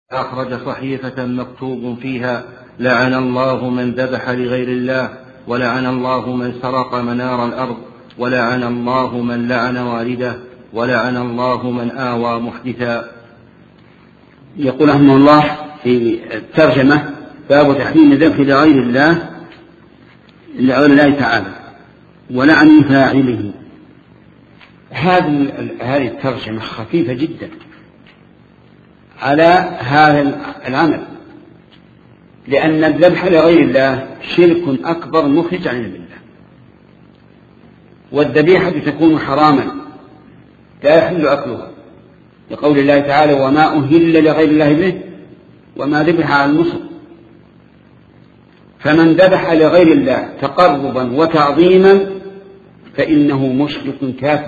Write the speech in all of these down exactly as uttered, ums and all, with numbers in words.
أخرج صحيفة مكتوب فيها: لعن الله من ذبح لغير الله، ولعن الله من سرق منار الأرض، ولعن الله من لعن والده، ولعن الله من آوى محدثا. يقول رحمه الله في الترجمة: باب تحريم الذبح لغير الله لغير الله تعالى ولعن فاعله. هذه هذه الترجمة خفيفة جدا على هذا العمل، لأن الذبح لغير الله شرك أكبر مخرج عن الله، والذبيحة تكون حراما لا يحل أكلها، لقول الله تعالى: وما أهل لغير الله به وما ذبح على النصب. فمن ذبح لغير الله تقربا وتعظيما فإنه مشرك كافر،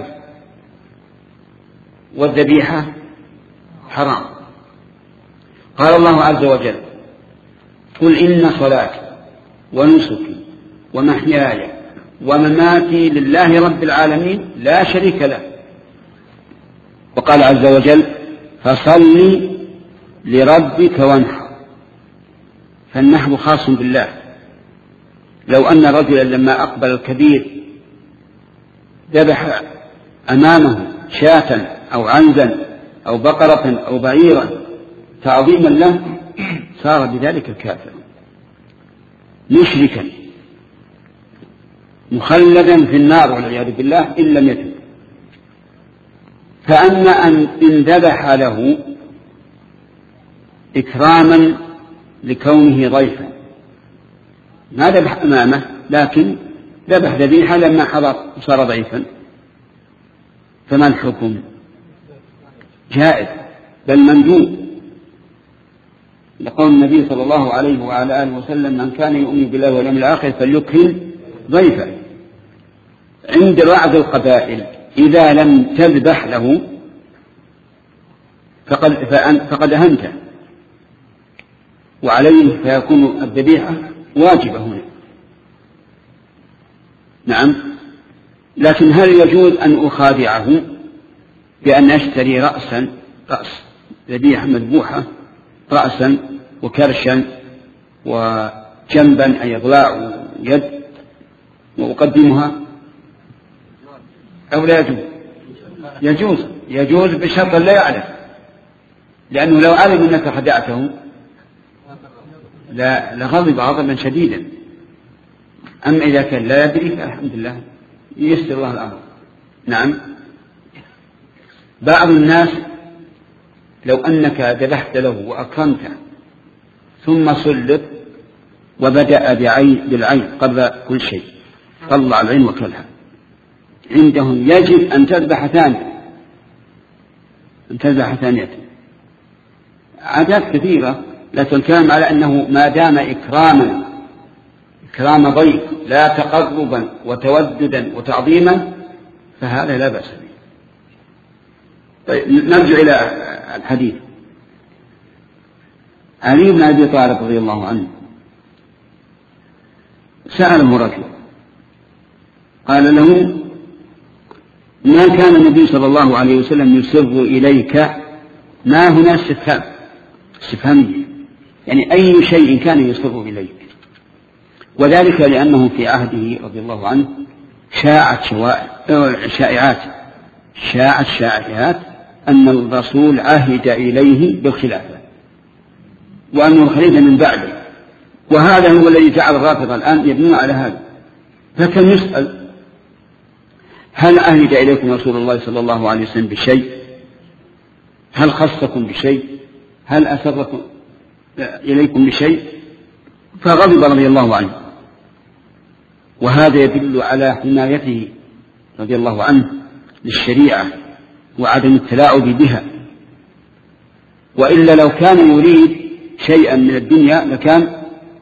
والذبيحة حرام. قال الله عز وجل: قل إن صلاتي ونسكي ومحياي ومماتي لله رب العالمين لا شريك له. وقال عز وجل: فصل لربك وانحر. فالنحر خاص بالله. لو أن رجلا لما أقبل الكبير ذبح أمامه شاة أو عنزا أو بقرة أو بعيرا تعظيما له صار بذلك الكافر مشركا مخلدا في النار والعياذ بالله إن لم يتب. فأما أن إن ذبح له إكراما لكونه ضيفا، ما ذبح أمامه لكن ذبح ذبيحة لما حضر وصار ضيفا، فما الحكم؟ جائز بل مندوب، لقول النبي صلى الله عليه وعلى آله وسلم: من كان يؤمن بالله واليوم الآخر فليكرم ضيفا. عند بعض القبائل إذا لم تذبح له فقد, فقد أهنته، وعليه فيكون الذبيحة واجبة هنا. نعم، لكن هل يجوز أن أخادعه بأن أشتري رأسا رأس ذبيحة مذبوحة، رأسا وكرشا وجنبا أي إضلاع يد، وأقدمها، أو لا يجوز؟ يجوز يجوز بشرط لا يعلم، لأنه لو علم أنك خدعته لا لغضب غضبا شديدا. أما إذا كان لا يدري فالحمد لله ييسر الله الأمر. نعم، بعض الناس لو أنك ذبحت له وأكرمته ثم صلب وبدأ بالعين قبل كل شيء، طلع العين وكلها، عندهم يجب أن تذبح ثانية أن تذبح ثانية. عادات كثيرة، لكن الكلام على أنه ما دام إكراما إكرام ضيف لا تقربا وتوددا وتعظيما فهذا لا بأس به. طيب نرجع إلى الحديث. علي بن أبي طالب رضي الله عنه سأله رجل قال له: ما كان النبي صلى الله عليه وسلم يسر إليك؟ ما هنا استفهام استفهامية، يعني أي شيء كان يسر إليك؟ وذلك لأنه في عهده رضي الله عنه شاعت شائعات شاعت شائعات أن الرسول عهد إليه بالخلافة وأنه الخليفة من بعده، وهذا هو الذي جعل الرافضة الآن يبنون على هذا. فكان يسأل: هل عهد إليكم رسول الله صلى الله عليه وسلم بشيء؟ هل خصكم بشيء؟ هل أسركم إليكم بشيء؟ فغضب رضي الله عنه، وهذا يدل على حمايته رضي الله عنه للشريعة وعدم التلاعب بها. وإلا لو كان يريد شيئا من الدنيا لكان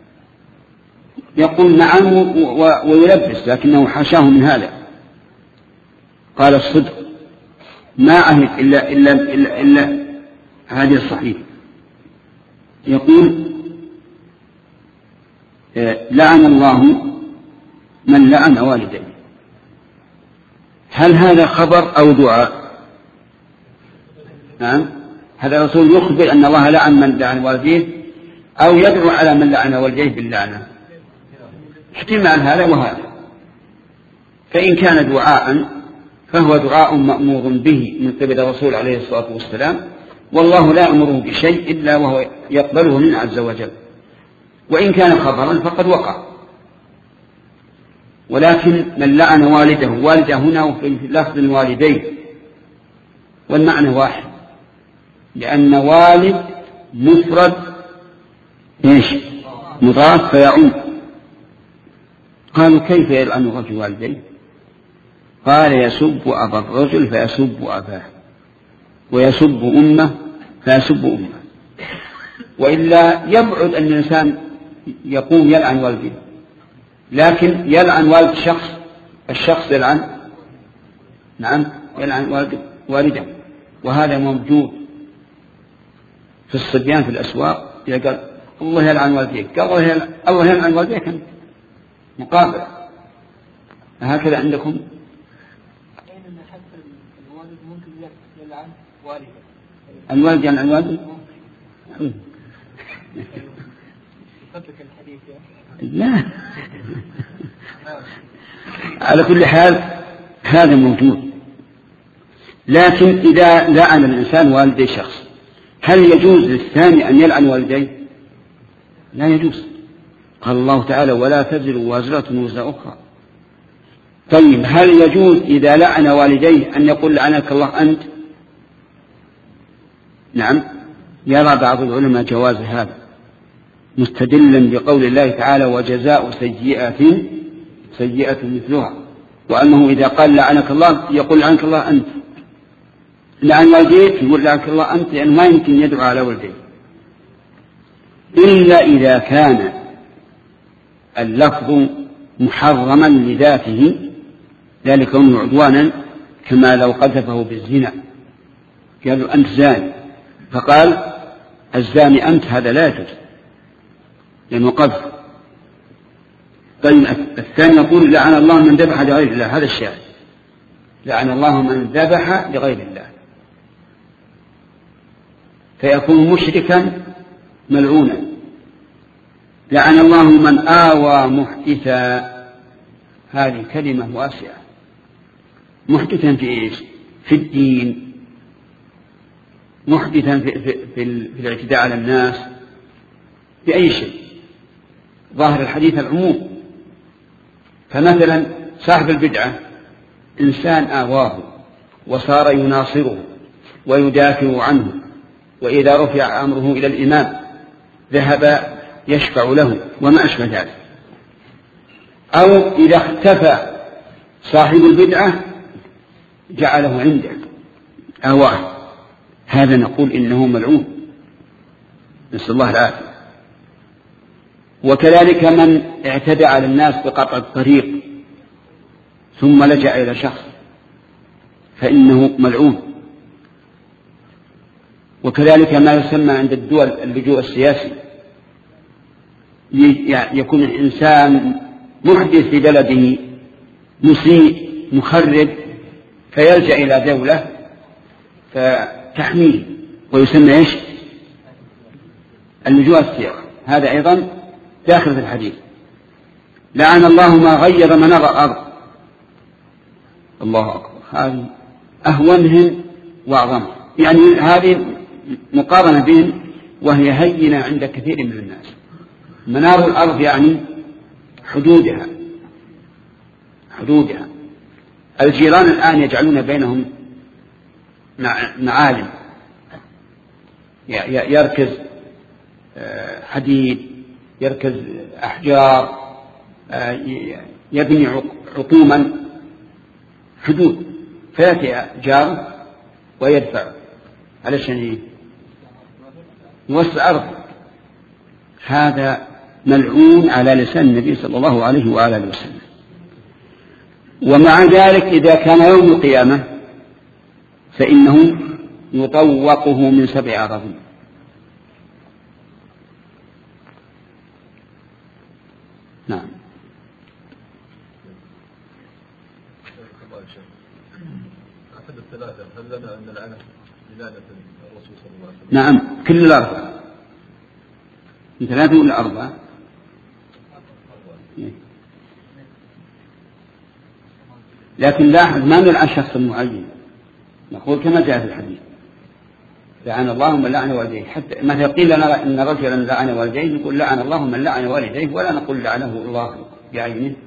يقول نعم ويلبس، لكنه حاشاه من هذا. قال: الصدق ما عهد إلا, إلا, إلا, إلا هذه الصحيفة. يقول: لعن الله من لعن والديه. هل هذا خبر أو دعاء؟ نعم، هذا الرسول يخبر أن الله لعن من لعن والديه أو يدعو على من لعن والديه باللعنة، احتمال هذا وهذا. فإن كان دعاء فهو دعاء مأمور به من قبل الرسول عليه الصلاة والسلام، والله لا يأمره بشيء إلا وهو يقبله منه عز وجل. وإن كان خبرا فقد وقع. ولكن من لعن والده، والده هنا في لفظ الوالدين والمعنى واحد، لأن والد مفرد إيش مضاف فيعم. قالوا كيف يلعن الرجل والديه؟ قال يسب أبا الرجل فيسب أباه، ويسب أمه فيسب أمه. وإلا يبعد أن الإنسان يقوم يلعن والده، لكن يلعن والد شخص، الشخص يلعن نعم يلعن والد والده، وهذا موجود في الصبيان في الأسواق. يقول الله يلعن والديك، قال الله يلعن والديك أنت، مقابلة. هكذا عندكم الوالد ممكن يلعن والده، الوالد يلعن والده؟ لا. على كل حال هذا موجود. لكن إذا لعن الإنسان والدي شخص، هل يجوز للثاني أن يلعن والديه؟ لا يجوز. قال الله تعالى ولا تزر وازرة وزر أخرى. طيب هل يجوز إذا لعن والديه أن يقول لعنك الله أنت؟ نعم، يرى بعض العلماء جواز هذا مستدلا بقول الله تعالى وجزاء سيئة سيئة مثلها، وأنه إذا قال لعنك الله يقول لعنك الله أنت، لعن والديك يقول لعنك الله أنت، لأنه يعني ما يمكن يدعو على والديه إلا إذا كان اللفظ محرما لذاته، ذلك كونه عدوانا، كما لو قذفه بالزنا قالوا أنت زاني فقال الزاني أنت، هذا لا يجوز لأنه قذف. طيب الثاني يقول لعن الله من ذبح لغير الله، هذا الشاهد، لعن الله من ذبح لغير الله، فيكون مشركا ملعونا. لعن الله من آوى محدثا، هذه كلمة واسعة. محدثا في إيش؟ في الدين، محدثا في, في, في, في الاعتداء على الناس، في أي شيء. ظاهر الحديث العموم. فمثلا صاحب البدعة إنسان آواه وصار يناصره ويدافع عنه، وإذا رفع أمره إلى الإمام ذهب يشفع له وما أشبه ذلك. أو إذا اختفى صاحب البدعة جعله عنده آواه، هذا نقول إنه ملعون، نسأل الله العافية. وكذلك من اعتدى على الناس بقطع الطريق ثم لجأ إلى شخص فإنه ملعون. وكذلك ما يسمى عند الدول اللجوء السياسي، يكون الإنسان محدث في بلده مسيء مخرب فيلجأ إلى دولة فتحميه، ويسمى إيش؟ اللجوء السياسي. هذا أيضا داخل في الحديث. لعن الله ما غير منار الأرض، الله أكبر، هذه أهونهم وأعظمهم، يعني هذه مقارنة بهم وهي هينة عند كثير من الناس. منار الأرض يعني حدودها، حدودها. الجيران الآن يجعلون بينهم معالم، يركز حديد، يركز أحجار، يبني عطوما، حدود، فيأتي جار ويدفع علشان يوسع أرضه. هذا ملعون على لسان النبي صلى الله عليه وآله وسلم. ومع ذلك إذا كان يوم القيامة فإنه يطوقه من سبع أراضين. نعم. أحد الثلاثة هل لنا أن نلعنه نعم كل الأربعة من ثلاثة ولا أربعة؟ لكن لاحظ ما نلعن شخص معين، نقول كما جاء في الحديث لعن الله من لعن والديه. حتى مثلا قيل لنا إن رجلا لعن والديه نقول لعن الله من لعن والديه، ولا نقول لعنه الله بعينه.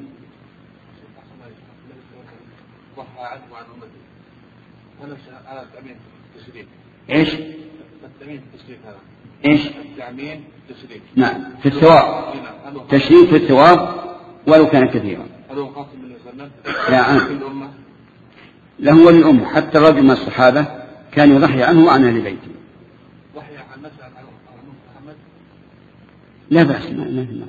ايش؟ التأمين تشريف هذا. ايش؟ التأمين تشريف. نعم في الثواب. تشريف في الثواب ولو كان كثيرا. هل هو خاص بالمسلمين؟ لا الأمة. له وللأمة، حتى الرجل من الصحابة كان يضحي عنه وعن أهل بيته. ضحي عن نفسه عن محمد؟ لا بأس ما لا لا.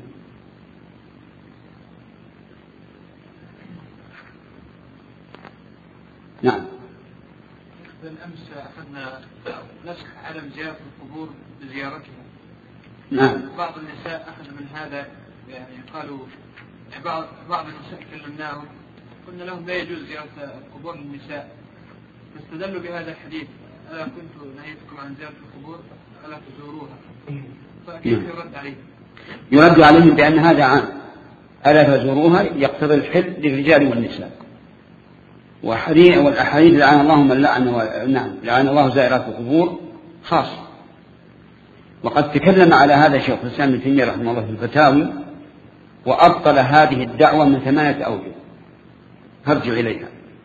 نعم. بالأمس أخذنا نسخ علم زيارة القبور بزيارتها. نعم. بعض النساء أخذ من هذا، يعني قالوا بعض بعض النساء كلمناهم قلنا لهم لا يجوز زيارة القبور للنساء، فاستدلوا بهذا الحديث ألا كنت نهيتكم عن زيارة القبور ألا تزوروها، فكيف يرد عليه؟ يرد عليهم بأن هذا عام، ألا تزوروها يقتضي الحل للرجال والنساء. وحديث والأحاديث لعن الله من لعن و... نعم لعن الله زائرات القبور خاص. وقد تكلم على هذا شيخ الإسلام ابن تيمية رحمه الله في الفتاوي، وأبطل هذه الدعوة من ثمانية أوجه، فارجع إليها.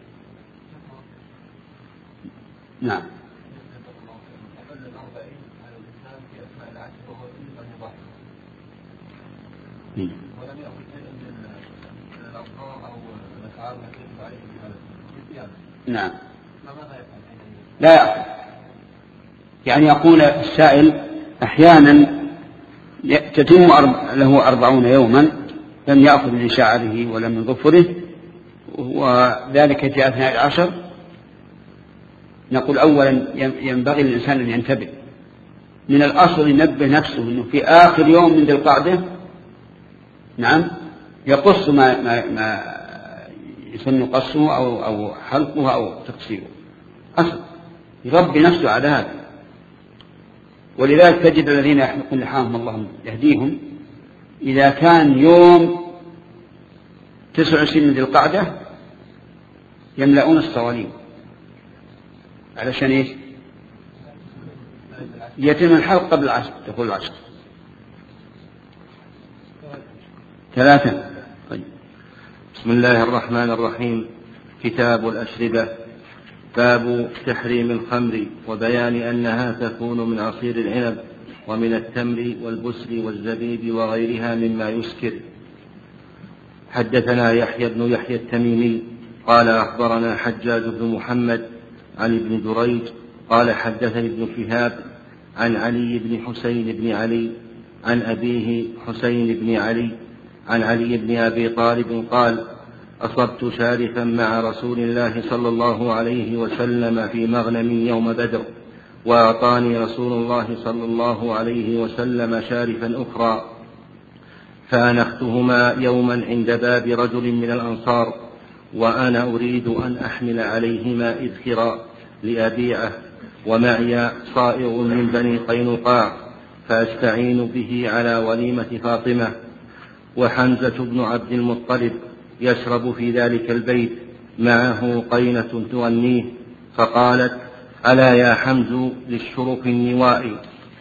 نعم. نعم. لا يأخذ. يعني يقول السائل أحيانا تتم له أربعون يوما لم يأخذ من شعره ولا من ظفره، وذلك في أثناء العشر. نقول أولا ينبغي للإنسان أن ينتبه، من الأصل ينبه نفسه أنه في آخر يوم من ذي القعدة نعم يقص ما, ما, ما يسن قصه أو, أو حلقه أو تقصيره، أصل يربي نفسه على هذا. ولذلك تجد الذين يحلقون لحاهم الله يهديهم إذا كان يوم تسعة وعشرين من ذي القعدة يملؤون الصوالين علشان إيش؟ يتم الحلق قبل العشر، تقول العشر ثلاثة. طيب. بسم الله الرحمن الرحيم. كتاب الأشربة. باب تحريم الخمر وبيان أنها تكون من عصير العنب ومن التمر والبسل والزبيب وغيرها مما يسكر. حدثنا يحيى بن يحيى التميمي قال أخبرنا حجاج بن محمد عن ابن دريج قال حدثني ابن شهاب عن علي بن حسين بن علي عن أبيه حسين بن علي عن علي بن أبي طالب قال أصبت شارفا مع رسول الله صلى الله عليه وسلم في مغنم يوم بدر، وأعطاني رسول الله صلى الله عليه وسلم شارفا أخرى، فأنختهما يوما عند باب رجل من الأنصار، وأنا أريد أن أحمل عليهما إذخرا لأبيعه، ومعي صائغ من بني قينقاع فأستعين به على وليمة فاطمة، وحمزة بن عبد المطلب يشرب في ذلك البيت معه قينة تغنيه، فقالت ألا يا حمز للشرف النوائي،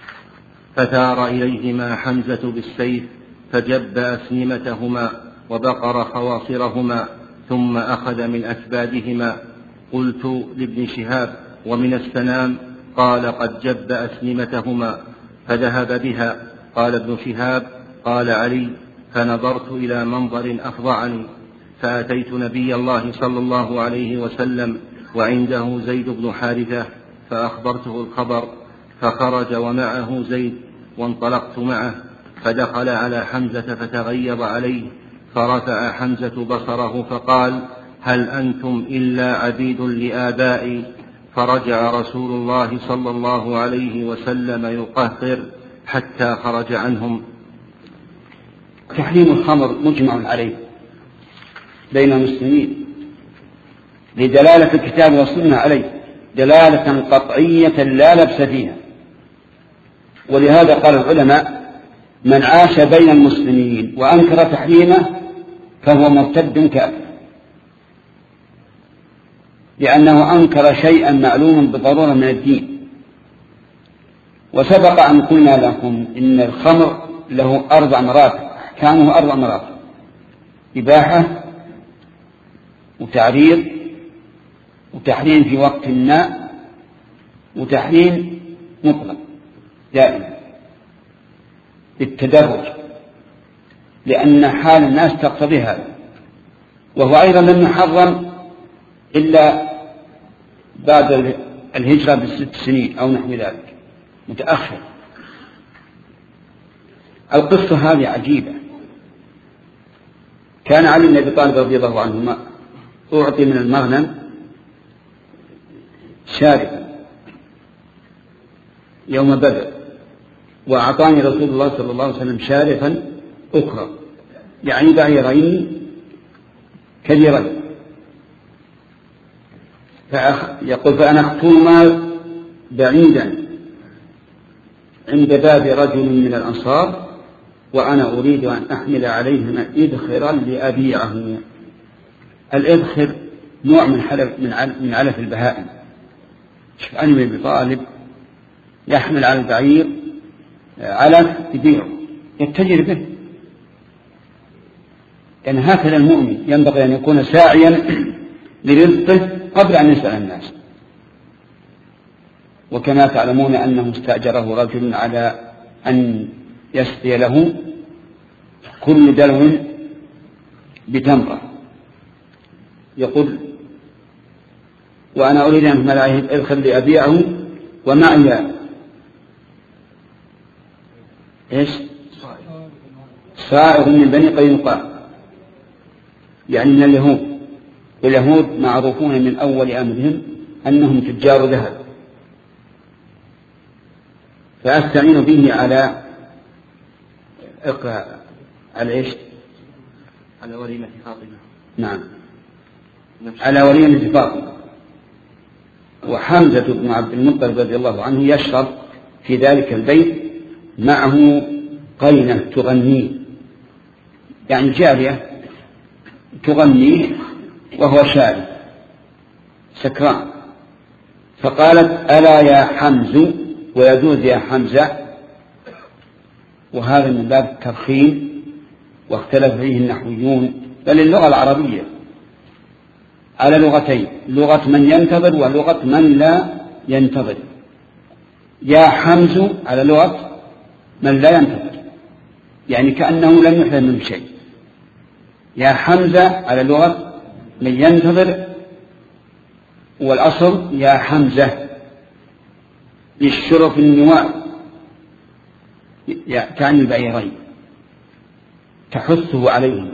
فثار إليهما حمزة بالسيف فجب أسنمتهما وبقر خواصرهما ثم أخذ من أكبادهما. قلت لابن شهاب ومن السنام؟ قال قد جب أسنمتهما فذهب بها. قال ابن شهاب قال علي فنظرت إلى منظر أفظعني، فأتيت نبي الله صلى الله عليه وسلم وعنده زيد بن حارثة فأخبرته الخبر، فخرج ومعه زيد وانطلقت معه، فدخل على حمزة فتغيظ عليه، فرفع حمزة بصره فقال هل أنتم إلا عبيد لآبائي؟ فرجع رسول الله صلى الله عليه وسلم يقهقر حتى خرج عنهم. تحريم الخمر مجمع عليه بين المسلمين لدلالة الكتاب والسنة عليه، دلالة قطعية لا لبس فيها. ولهذا قال العلماء: من عاش بين المسلمين وأنكر تحريمه فهو مرتد كافر، لأنه أنكر شيئا معلوما بالضرورة من الدين. وسبق أن قلنا لكم إن الخمر له أربع مراتب، أحكامه أربع مراتب: إباحة، وتعريض، وتحريم في وقت ما، وتحريم مطلق دائما بالتدرج، لأن حال الناس تقتضي هذا. وهو أيضا لم يحرم إلا بعد الهجرة بست سنين أو نحو ذلك، متأخر. القصة هذه عجيبة. كان علي بن أبي طالب رضي الله عنهما أعطي من المغنم شارفا يوم بدر، وأعطاني رسول الله صلى الله عليه وسلم شارفا أخرى، يعني بعيرين كبيرين. يقول: فأنا أخطوما بعيدا عند باب رجل من الأنصار وأنا أريد أن أحمل عليهما إذخرا لأبيعه. الإذخر نوع من حلف من علف البهائم. شوف علي بن أبي طالب يحمل على البعير علف يبيعه، يتجر به. يعني هكذا المؤمن ينبغي أن يكون ساعيا لرزقه قبل أن يسأل الناس. وكما تعلمون أنه استأجره رجل على أن يسقي له كل دلو بتمرة. يقول: وأنا أريد أن أدخل لأبيعه ومعي إيش؟ صائغ من بني قينقاع، يعني من اليهود. واليهود معروفون من أول أمرهم أنهم تجار ذهب، فأستعين به على اقرأ على إيش؟ على وليمة فاطمة. نعم، على وليمة فاطمة. وحمزة بن عبد المطلب رضي الله عنه يشرب في ذلك البيت معه قينة تغنيه، يعني جارية تغنيه وهو شارب سكران. فقالت: ألا يا حمز، ويجوز يا حمزة، وهذا من باب الترخيم، واختلف فيه النحويون، بل اللغة العربية على لغتين: لغة من ينتظر ولغة من لا ينتظر. يا حمز على لغة من لا ينتظر، يعني كأنه لم يحدث منه شيء. يا حمزة على لغة من ينتظر، والأصل يا حمزة للشرف النواء، تعني البعيرين تحثه عليهما.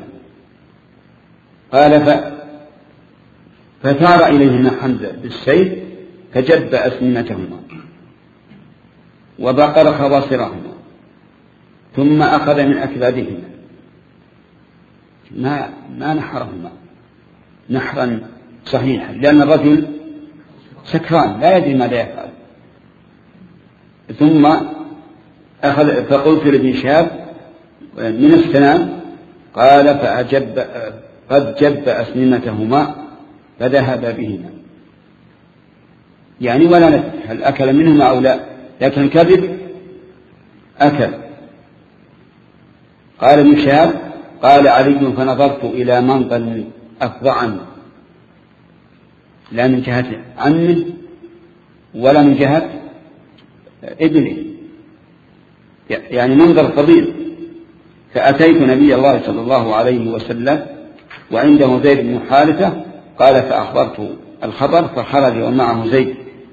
قال: ف... فثار إليهما حمزة بالسيف فجب أسنمتهما وبقر خواصرهما ثم أخذ من أكبادهما، ما, ما نحرهما نحرا صحيحا، لأن الرجل سكران لا يدري ماذا يفعل. ثم أخذ، فقلت لابن شهاب: من السنام؟ قال: فأجب قد جب أسنمتهما فذهب بهما، يعني ولا ندري هل أكل منهما أو لا، لكن كذب أكل. قال ابن شهاب: قال علي: فنظرت إلى منظر أفظعني، لا من جهة عمه ولا من جهة ابنه، يعني منظر طبيعي. فأتيت نبي الله صلى الله عليه وسلم وعنده زيد بن حارثة، قال: فأخبرت الخبر فخرج ومعه زيد،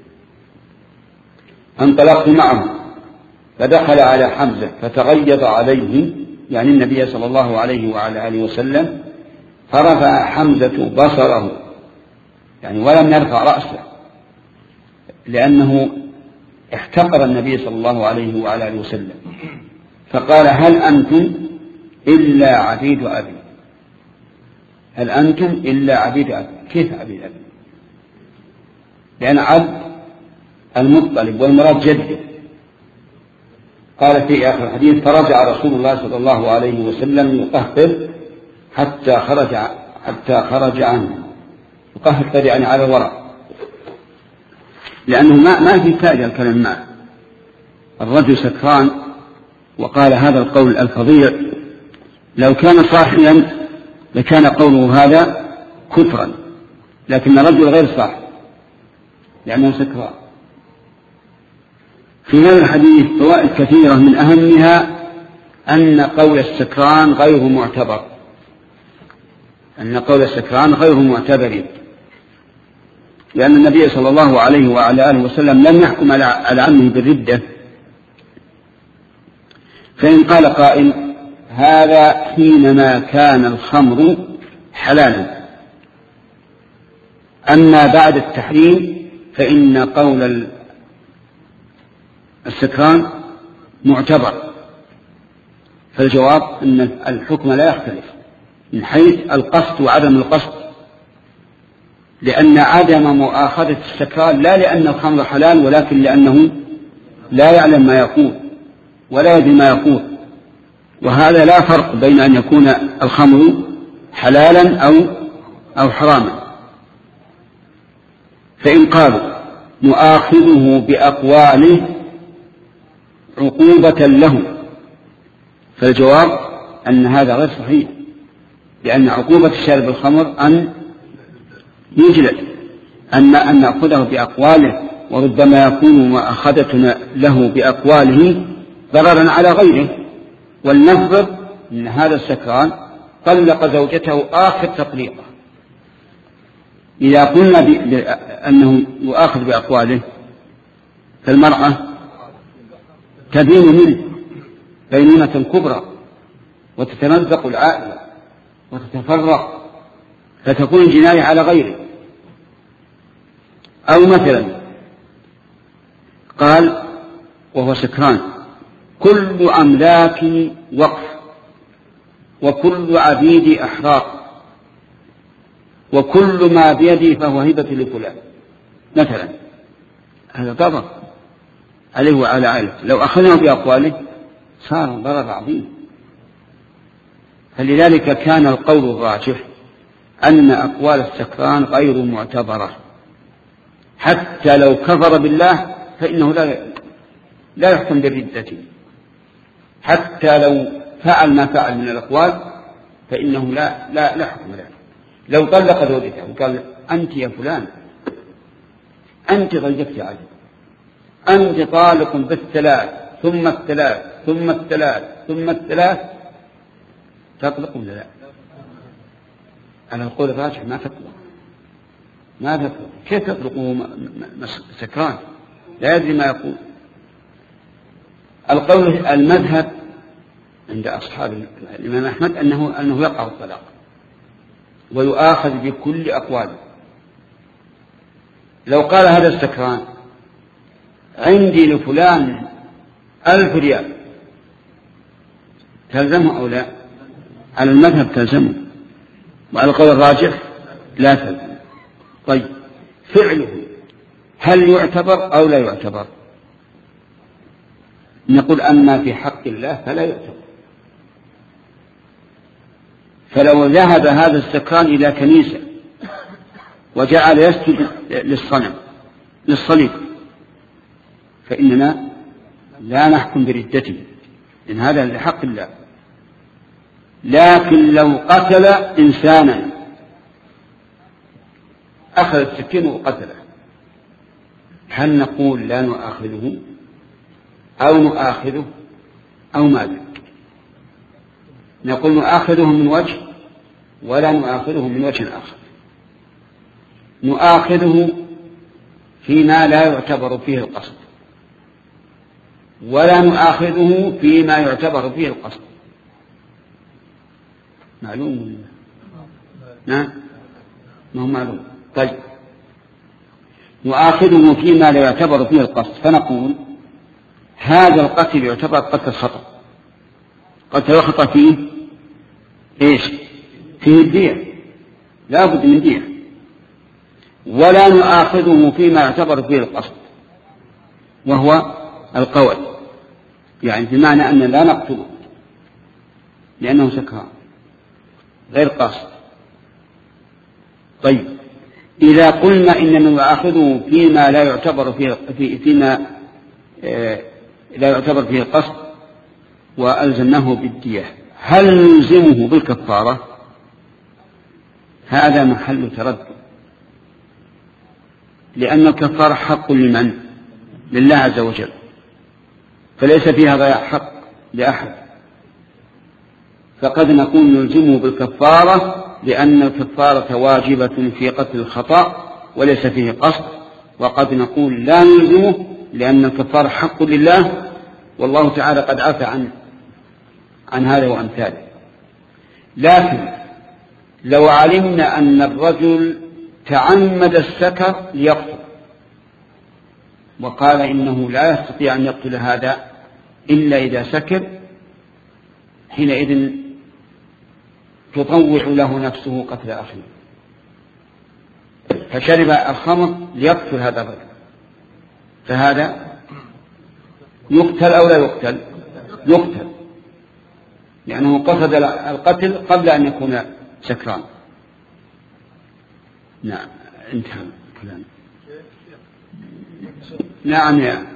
انطلقت معه فدخل على حمزة فتغيظ عليه، يعني النبي صلى الله عليه وعلى آله وسلم، فرفع حمزة بصره، يعني ولم يرفع رأسه، لأنه احتقر النبي صلى الله عليه وعلى آله وسلم، فقال: هل أنتم إلا عبيد أبي؟ هل أنتم إلا عبيد أبي؟ كيف عبيد أبي؟ لأن عبد المطلب والمراد جده. قال في آخر الحديث: فرجع رسول الله صلى الله عليه وسلم يقهقر حتى خرج حتى خرج عنه. يقهقر يعني على الورع، لأنه ما ما في فائدة الكلام معه. الرجل سكران وقال هذا القول الفظيع، لو كان صاحيا لكان قوله هذا كفرا، لكن الرجل غير صاحي لأنه سكران. في هذا الحديث فوائد كثيرة، من أهمها أن قول السكران غير معتبر، أن قول السكران غير معتبر، لأن النبي صلى الله عليه وعلى آله وسلم لم يحكم على عمه بالردة. فإن قال قائل: هذا حينما كان الخمر حلالا، أما بعد التحريم فإن قول السكران معتبر. فالجواب أن الحكم لا يختلف من حيث القصد وعدم القصد، لأن عدم مؤاخذة السكران لا لأن الخمر حلال، ولكن لأنه لا يعلم ما يقول ولا يدري ما يقول، وهذا لا فرق بين أن يكون الخمر حلالا أو أو حراما. فإن قالوا نؤاخذه بأقواله عقوبة له، فالجواب أن هذا غير صحيح، لأن عقوبة شارب الخمر أن يجلد، أن أن نأخذه بأقواله، وربما يكون مؤاخذتنا له بأقواله ضررا على غيره. ولنفرض أن هذا السكران طلق زوجته آخر تطليقه، إذا قلنا أنه يؤاخذ بأقواله فالمرأة تدين منه بينونة كبرى، وتتمزق العائلة وتتفرق، فتكون الجناية على غيره. أو مثلا قال وهو سكران: كل أملاكي وقف، وكل عبيدي أحرار، وكل ما بيدي فهو هبة لفلان، مثلا. هذا ضرر عليه وعلى عائلته، لو أخذنا بأقواله صار ضرر عظيم. فلذلك كان القول الراجح أن أقوال السكران غير معتبرة، حتى لو كفر بالله فإنه لا لا يحكم بالردة، حتى لو فعل ما فعل من الأقوال فإنه لا لا لا حكم له. لو طلق زوجته وقال: أنت يا فلان أنت ضيقت علي، أنت طالق بالثلاث ثم الثلاث ثم الثلاث ثم الثلاث، تطلق ولا لا؟ أنا القول الراجح ما تطلق، ما تطلق. كيف تطلقه سكران لا يدري ما يقول؟ القول المذهب عند أصحاب الإمام أحمد أنه أنه يقع الطلاق ويؤاخذ بكل أقواله. لو قال هذا السكران: عندي لفلان ألف ريال، تلزمه أو لا؟ على المذهب تلزمه، وعلى القول الراجح لا تلزمه. طيب، فعله هل يعتبر أو لا يعتبر؟ نقول: أما في حق الله فلا يعتبر. فلو ذهب هذا السكران إلى كنيسة وجعل يسجد للصنم للصليب فإننا لا نحكم بردته، إن هذا لحق الله. لكن لو قتل إنسانا، أخذ السكين وقتله، هل نقول لا نؤاخذه أو نؤاخذه أو ماذا؟ نقول نؤاخذه من وجه ولا نؤاخذه من وجه آخر. نؤاخذه فيما لا يعتبر فيه القصد، ولا نؤاخذه فيما يعتبر فيه القصد. معلوم؟ نعم، ما هو معلوم. طيب، نؤاخذه فيما لا يعتبر فيه القصد، فنقول هذا القتل يعتبر قتل خطأ، قتل الخطأ فيه إيش؟ فيه الدية، لا بد من دية. ولا نؤاخذه فيما يعتبر فيه القصد، وهو القول، يعني بمعنى أن لا نقتله لأنه سكران غير قاصد. طيب إذا قلنا إننا نؤاخذه فيما لا يعتبر فيه في فيما آه لا يعتبر فيه القصد وألزمناه بالدية، هل نلزمه بالكفارة؟ هذا محل تردد، لأن الكفارة حق لمن؟ لله عز وجل، فليس فيها ضياع حق لأحد. فقد نقول نلزمه بالكفارة لأن الكفارة واجبة في قتل الخطأ وليس فيه قصد، وقد نقول لا نلزمه لأن الكفارة حق لله، والله تعالى قد عفى عن عن هذا وأمثاله. لكن لو علمنا أن الرجل تعمد السكر ليقتل وقال إنه لا يستطيع أن يقتل هذا إلا إذا سكر، حينئذ تطوع له نفسه قتل أخيه، فشرب الخمر ليقتل هذا الرجل، فهذا يقتل أو لا يقتل؟ يقتل، لأنه قصد القتل قبل أن يكون سكران. نعم انتهى الكلام. نعم يا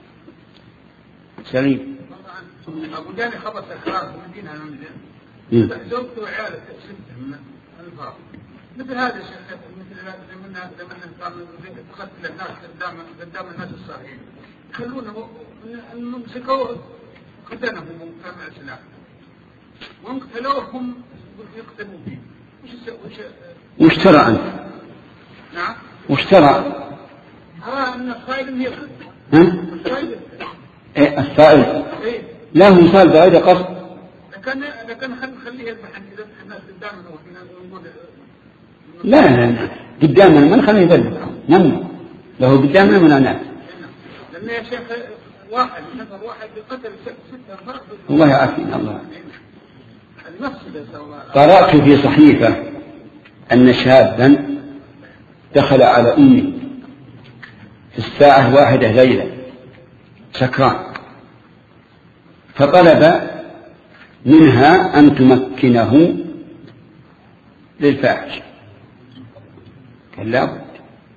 سليم. أبو داني خبط سكران في المدينة المدينة زوجته وعياله ستة من الفرق، مثل هذا الشيء مثل هذا منها لمن تقتل الناس قدام قدام الناس الصالحين يخلونه انهم سكوا قتلهم مجتمع الاسلام وهم قتلوهم يقتلوا فيه. وش وش ترى أنت؟ نعم وش ترى؟ ها ان الصائل هي ها؟ الصائل إيه السائل؟ إيه؟ لا هو مثال بعيد قصد. لكن لكن خليه المحن إذا الناس قدامنا ونقول لا لا قدامنا ما نخليه يذبح، نمنع له قدامنا من الناس. لأن يا شيخ واحد نفر واحد بقتل ستة فرق. الله يعافينا الله. المفسدة قرأت في صحيفة أن شابا دخل على أمي في الساعة واحدة ليلة سكران، فطلب منها أن تمكنه للفاحش، قال لا بد.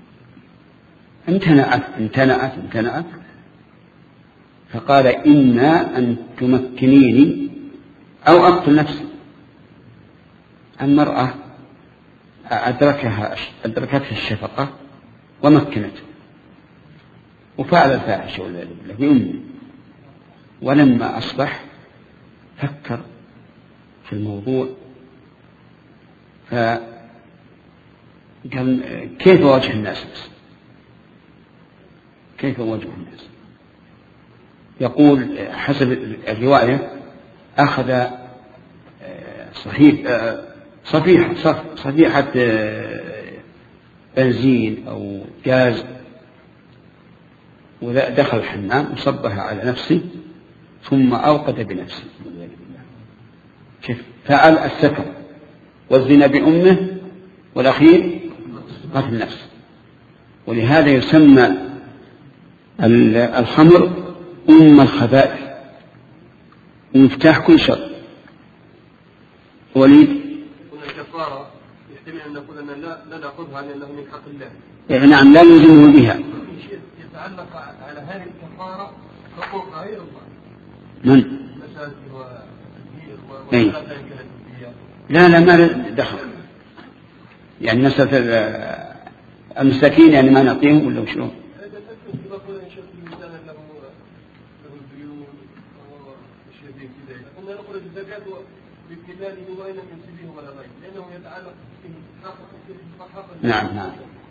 امتنعت امتنعت امتنعت فقال إما أن تمكنيني أو أقتل نفسي. المرأة أدركها أدركتها الشفقة ومكنته وفعل الفاحشة والعياذ بالله بأمه. ولما أصبح فكر في الموضوع فقال كيف أواجه الناس بس؟ كيف أواجه الناس؟ يقول حسب الرواية أخذ صحيح صفيحة صفيحة بنزين أو غاز ودخل الحمام وصبها على نفسه ثم أوقد بنفسه. كيف فعل السكر والزنا بأمه والأخير قتل نفسه. ولهذا يسمى الخمر أم الخبائث ومفتاح كل شر. وليد هنا الكفارة يحتمل أن نقول أن لا نأخذها لأنه من حق الله. إيه نعم لا نلزمه بها. يتعلق على هذه الكفارة حقوق غير الله. من؟ المساجد والدين لا لا ما دخل. يعني مسألة المساكين يعني ما نعطيهم ولا وشلون؟ نعم نعم.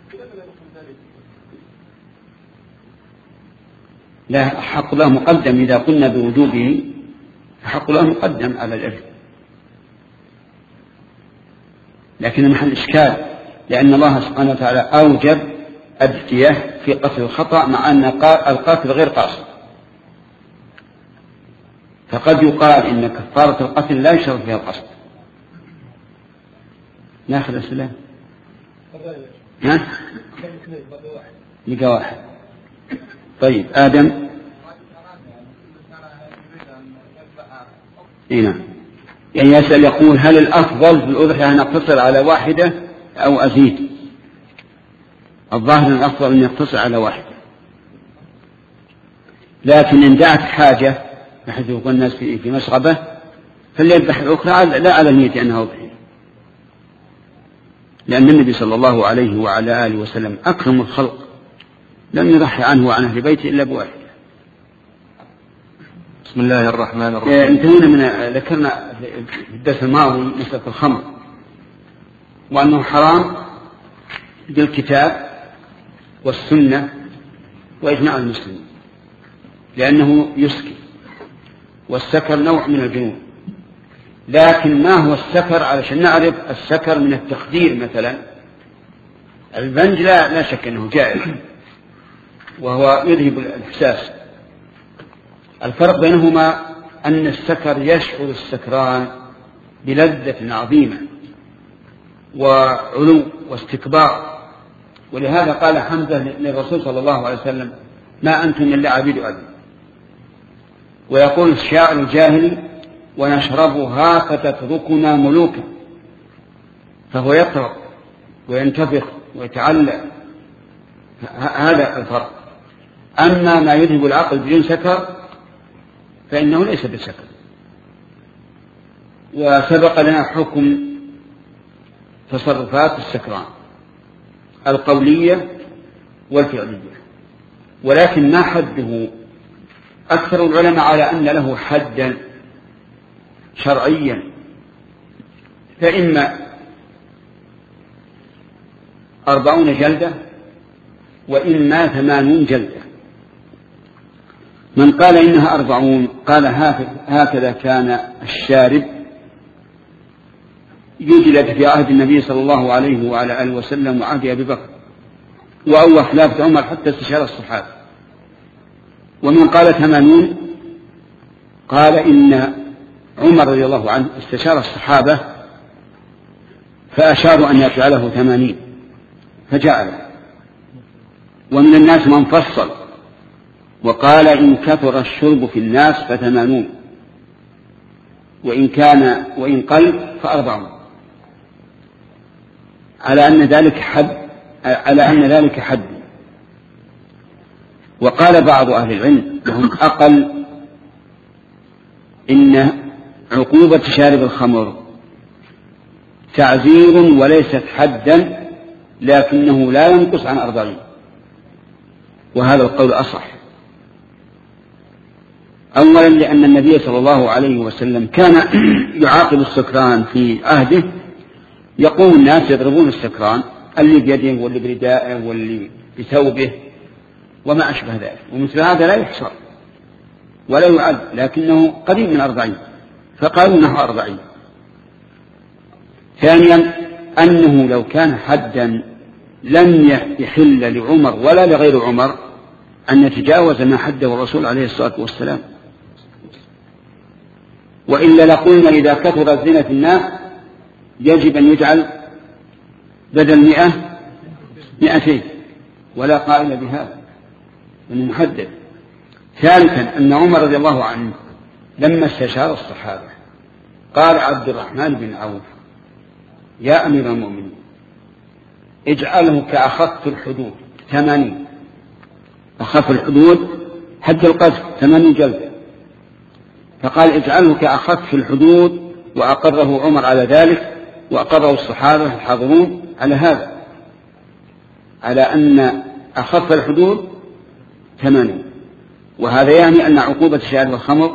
لا حق الله مقدم إذا قلنا بوجوبه، حق الله مقدم على الإرث. لكن محل إشكال لأن الله سبحانه وتعالى أوجب الدية في قتل الخطأ مع أن القاتل غير قاصد. فقد يقال إن كفارة القتل لا يشترط فيها القصد. ناخذ السلام ها؟ لقى واحد طيب آدم. هنا يعني يسأل يقول هل الأفضل في الأضحية أن أقتصر على واحدة أو أزيد؟ الظاهر الأفضل أن يقتصر على واحدة، لكن إن دعت حاجة بحيث يكون الناس في مسغبة فليذبح الأخرى لا على نية أنها أضحية، لأن النبي صلى الله عليه وعلى آله وسلم أكرم الخلق لم يضحي عنه وعن أهل بيته إلا بواحدة. بسم الله الرحمن الرحيم. انتهينا من ذكرنا في الدرس الماضي مسألة الخمر وأنه حرام بالكتاب والسنة وإجماع المسلمين، لأنه يسكر، والسكر نوع من الجنون. لكن ما هو السكر علشان نعرف السكر من التخدير؟ مثلا البنج لا, لا شك أنه جائز وهو يذهب الإحساس. الفرق بينهما أن السكر يشعر السكران بلذة عظيمة وعلو واستكبار، ولهذا قال حمزة للرسول صلى الله عليه وسلم ما أنتم إلا عبيد أبي. ويقول الشاعر الجاهلي ونشربها فتتركنا ملوكا، فهو يطرق وينتفخ ويتعلق. هذا الفرق. أما ما يذهب العقل بدون سكر فإنه ليس بسكر. وسبق لنا حكم تصرفات السكران القولية والفعلية، ولكن ما حده؟ أكثر العلماء على أن له حدا شرعيا، فإما أربعون جلدة وإما ثمانون جلدة. من قال إنها أربعون قال هكذا كان الشارب يجلد في عهد النبي صلى الله عليه وعلى آله وسلم وعهد أبي بكر وأول خلافة عمر حتى استشار الصحابة. ومن قال ثمانون قال إن عمر رضي الله عنه استشار الصحابة فأشاروا أن يجعله ثمانين فجعله. ومن الناس من فصل وقال إن كثر الشرب في الناس فثمانون وإن كان وإن قل فأربعون، على أن ذلك حد على أن ذلك حد. وقال بعض أهل العلم وهم أقل إن عقوبة شارب الخمر تعزير وليست حدا، لكنه لا ينقص عن أربعين، وهذا القول أصح. أولا لأن النبي صلى الله عليه وسلم كان يعاقب السكران في عهده، يقوم الناس يضربون السكران اللي بيده واللي بردائه واللي بثوبه وما أشبه ذلك، ومثل هذا لا يحصر ولا يعد، لكنه قريب من أربعين فقالوا نحو أربعين. ثانيا أنه لو كان حدا لم يحل لعمر ولا لغير عمر أن يتجاوز ما حده الرسول عليه الصلاة والسلام، وإلا لقلنا إذا كثر الزنا في الناس يجب أن يجعل بدل مئة مئتين، ولا قائل بهذا لأنه محدد. ثالثا أن عمر رضي الله عنه لما استشار الصحابة قال عبد الرحمن بن عوف يا أمير المؤمنين اجعله كأخف الحدود ثمانين، أخف الحدود حد القذف ثمانين جلدة، فقال اجعله كأخف الحدود، وأقره عمر على ذلك وأقره الصحابة الحاضرون على هذا، على أن أخف الحدود ثمانين. وهذا يعني أن عقوبة شارب الخمر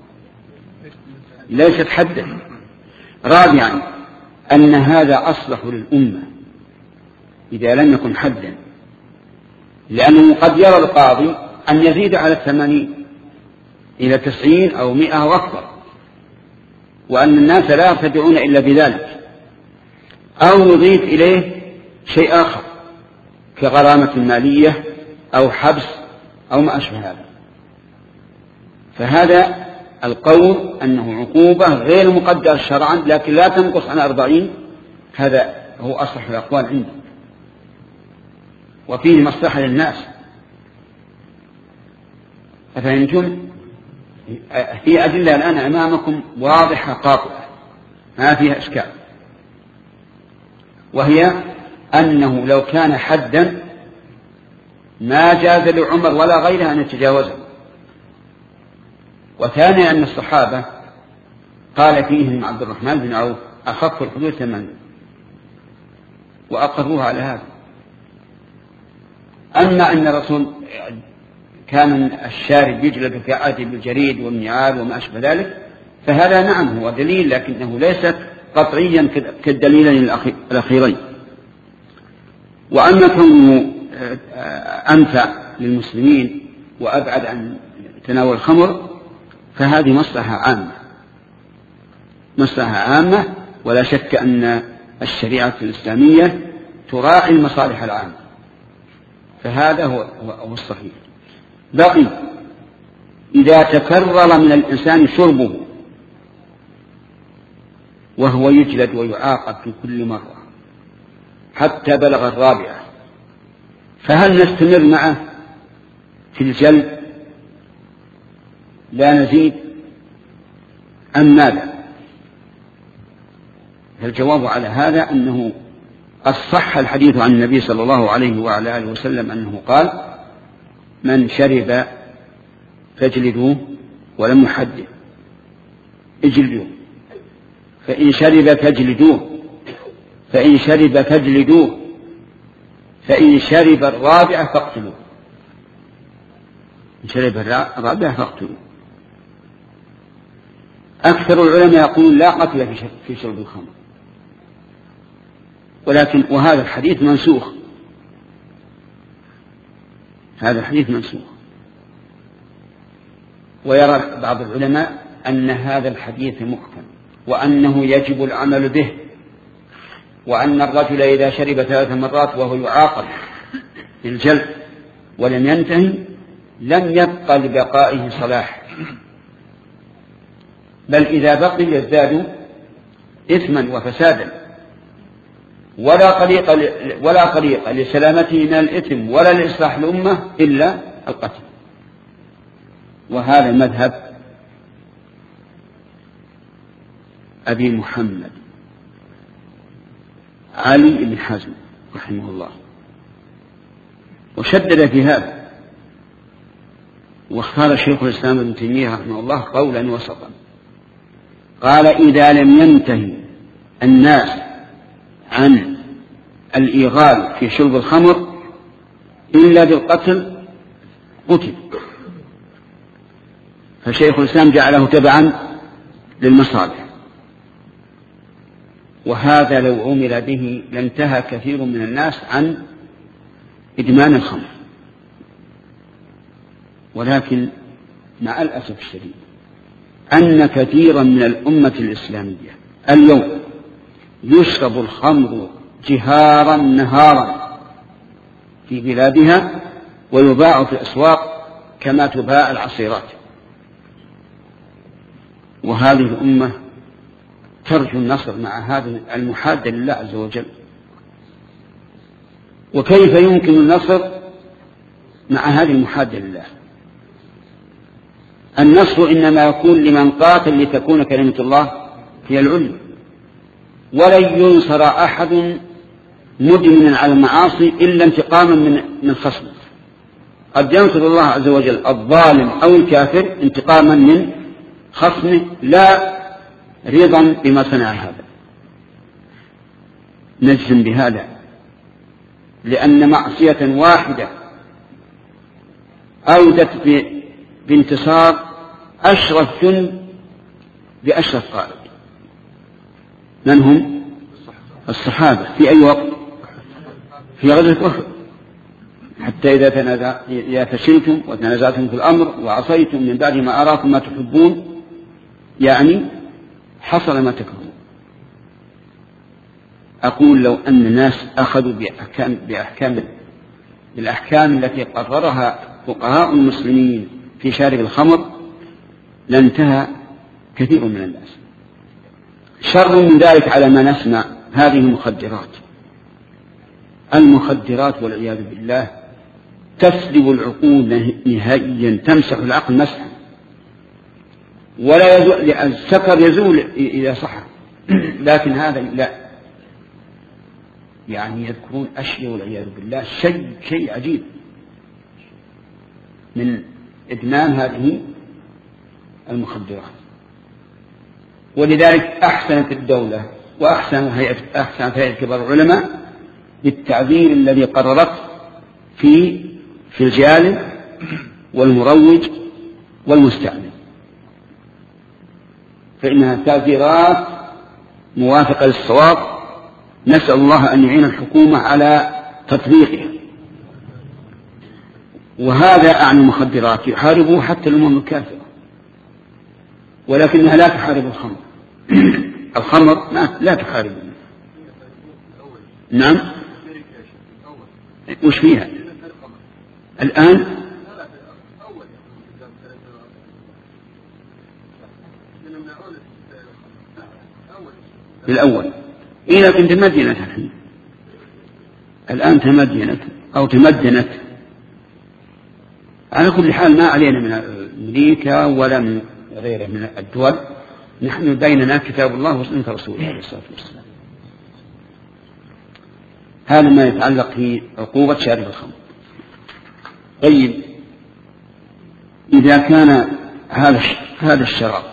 ليست حدا. رابعا أن هذا أصلح للأمة إذا لم يكن حدا، لأنه قد يرى القاضي أن يزيد على الثمانين إلى تسعين أو مئة أو أكثر، وأن الناس لا يرتدعون إلا بذلك، أو يضيف إليه شيء آخر كغرامة مالية أو حبس أو ما أشبه هذا. فهذا القول أنه عقوبة غير مقدرة شرعا لكن لا تنقص عن أربعين، هذا هو أصح الأقوال عندي وفيه مصلحة للناس. أفهمتم؟ هي أدلة الآن أمامكم واضحة قاطعة ما فيها إشكال، وهي أنه لو كان حدا ما جاز لعمر ولا غيره أن يتجاوزه. وثانيا أن الصحابة قال فيهم عبد الرحمن بن عوف أخف الحدود ثمانين وأقروها على هذا. أما أن الرسول كان الشارب يجلد في عهد بالجريد والنعال وما أشبه ذلك فهذا نعم هو دليل، لكنه ليس قطعيا كالدليلين الأخيرين. وأما كونه أنفع للمسلمين وأبعد عن تناول الخمر فهذه مصلحة عامة، مصلحة عامة، ولا شك أن الشريعة الإسلامية تراعي المصالح العامة، فهذا هو, هو الصحيح. بقي إذا تكرر من الإنسان شربه وهو يجلد ويعاقب في كل مرة حتى بلغ الرابعة، فهل نستمر معه في الجلد لا نزيد أم ماذا؟ الجواب على هذا أنه قد صح الحديث عن النبي صلى الله عليه وعلى آله وسلم أنه قال: من شرب فاجلدوه ولم يحدد اجلدوه، فإن شرب فاجلدوه، فإن شرب فاجلدوه، فإن شرب الرابعة فاقتلوه، إن شرب الرابعة فاقتلوه. أكثر العلماء يقولون لا قتل في شرب الخمر، ولكن وهذا الحديث منسوخ، هذا الحديث منسوخ. ويرى بعض العلماء أن هذا الحديث محكم وأنه يجب العمل به، وأن الرجل إذا شرب ثلاث مرات وهو يعاقب بالجلد ولم ينتهي لم يبقى لبقائه صلاح، بل إذا بقي يزداد إثما وفسادا، ولا طريق ولا طريق لسلامته من الإثم ولا لإصلاح الأمة إلا القتل. وهذا مذهب أبي محمد علي بن حزم رحمه الله، وشدد في هذا، واختار شيخ الإسلام ابن تيمية رحمه الله قولا وسطا، قال: إذا لم ينتهي الناس عن الإيغال في شرب الخمر إلا بالقتل قتل. فشيخ الإسلام جعله تبعا للمصالح، وهذا لو عمل به لانتهى كثير من الناس عن إدمان الخمر. ولكن مع الأسف الشديد أن كثيرا من الأمة الإسلامية اليوم يشرب الخمر جهارا نهارا في بلادها ويباع في الأسواق كما تباع العصيرات، وهذه الأمة ترجو النصر مع هذا المحاد لله عز وجل. وكيف يمكن النصر مع هذه المحادة لله؟ النصر إنما يكون لمن قاتل لتكون كلمة الله هي العليا، ولن ينصر أحد مدمن على المعاصي إلا انتقاما من من خصمه. قد ينصر الله عز وجل الظالم أو الكافر انتقاما من خصمه لا رضا بما صنع هذا. نجزم بهذا لأن معصية واحدة أودت بانتصار أشرف جند بأشرف قائد. من هم؟ الصحابة. في أي وقت؟ في غزوة أحد، حتى إذا تنازع إذا فشلتم وتنازعتم في الأمر وعصيتم من بعد ما أراكم ما تحبون، يعني حصل ما تكرهون. أقول لو أن الناس أخذوا بأحكام بأحكام بالأحكام التي قررها فقهاء المسلمين في شارب الخمر لانتهى كثير من الناس. شر من ذلك على ما نسمع هذه المخدرات المخدرات والعياذ بالله تسلب العقول نهائيا، تمسح العقل مسحا، ولا يزول. السكر يزول إذا صح، لكن هذا لا، يعني يذكرون أشياء والعياذ بالله شيء شيء عجيب من إدمان هذه المخدرات. ولذلك أحسنت الدولة وأحسن هيئة أحسنت هيئة كبار العلماء بالتعذير الذي قررت في في الجالب والمروج والمستعمل، فإنها تعذيرات موافقة للصواب. نسأل الله أن يعين الحكومة على تطبيقها. وهذا أعني المخدرات يحاربه حتى الأمم الكافرة، ولكنها لا تحارب الخمر. الخمر لا تحارب. نعم، وش فيها الآن؟ بالأول إيه، لكن تمدنت الحين، الآن تمدنت أو تمدنت. على كل حال ما علينا من أمريكا ولا من غيره من الدول، نحن بيننا كتاب الله وسنة رسوله عليه الصلاة والسلام. هذا ما يتعلق في عقوبة شارب الخمر. طيب، إذا كان هذا هذا الشراب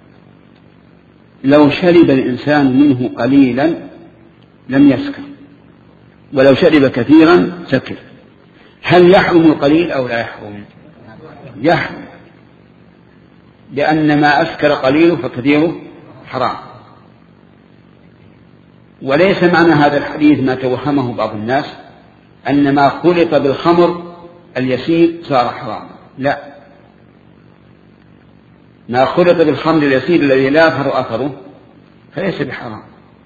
لو شرب الإنسان منه قليلا لم يسكر، ولو شرب كثيرا سكر، هل يحرم القليل أو لا يحرم؟ يحرم، لأن ما أسكر قليله فكثيره حرام. وليس معنى هذا الحديث ما توهمه بعض الناس أن ما خلط بالخمر اليسير صار حرام، لا، ما خلط بالخمر اليسير الذي لا يظهر أثره فليس بحرام.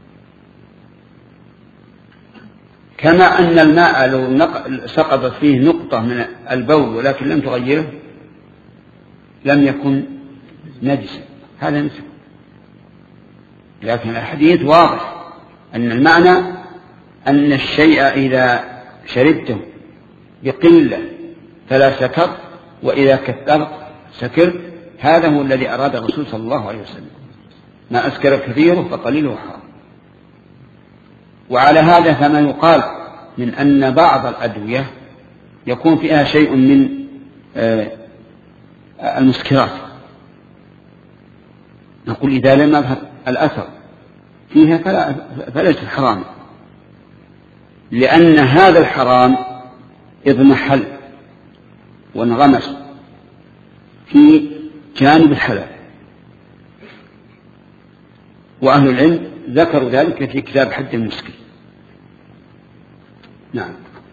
كما أن الماء لو سقطت فيه نقطة من البول ولكن لم تغيره لم يكن نجسا، هذا مثل. لكن الحديث واضح أن المعنى أن الشيء إذا شربته بقلة فلا سكر، وإذا كثرت سكر. هذا هو الذي أراد الرسول صلى الله عليه وسلم، ما أسكر كثيره فقليله حرام. وعلى هذا فما يقال من أن بعض الأدوية يكون فيها شيء من المسكرات، نقول إذا لم يظهر الأثر فيها فلا فليست حرام، لأن هذا الحرام اضمحل وانغمس في جانب الحلال. وأهل العلم ذكروا ذلك في كتاب حد المسكر. نعم.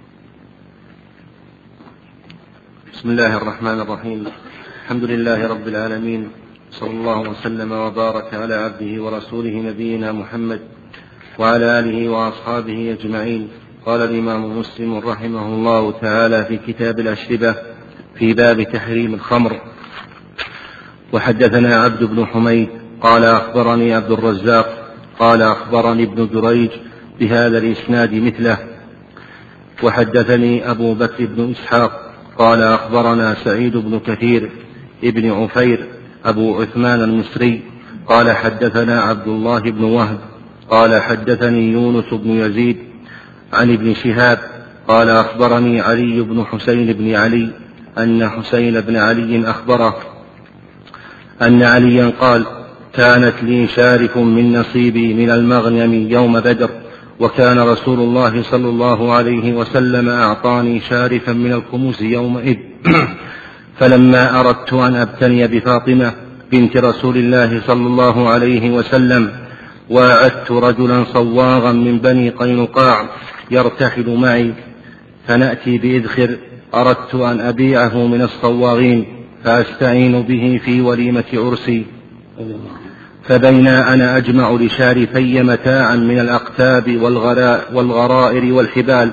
بسم الله الرحمن الرحيم. الحمد لله رب العالمين، صلى الله وسلم وبارك على عبده ورسوله نبينا محمد وعلى آله وأصحابه أجمعين. قال الإمام مسلم رحمه الله تعالى في كتاب الأشربة في باب تحريم الخمر: وحدثنا عبد بن حميد قال أخبرني عبد الرزاق قال أخبرني ابن جريج بهذا الإسناد مثله. وحدثني أبو بكر بن إسحاق قال أخبرنا سعيد بن كثير ابن عفير أبو عثمان المصري قال حدثنا عبد الله بن وهب قال حدثني يونس بن يزيد عن ابن شهاب قال أخبرني علي بن حسين بن علي أن حسين بن علي أخبره أن عليا قال: كانت لي شارف من نصيبي من المغنم يوم بدر، وكان رسول الله صلى الله عليه وسلم أعطاني شارفا من الخمس يومئذ فلما أردت أن أبتني بفاطمة بنت رسول الله صلى الله عليه وسلم وأعدت رجلا صواغا من بني قينقاع يرتحل معي فنأتي بإذخر، أردت أن أبيعه من الصواغين فأستعين به في وليمة عرسي، فبينا أنا أجمع لشارفي متاعا من الأقتاب والغرائر والحبال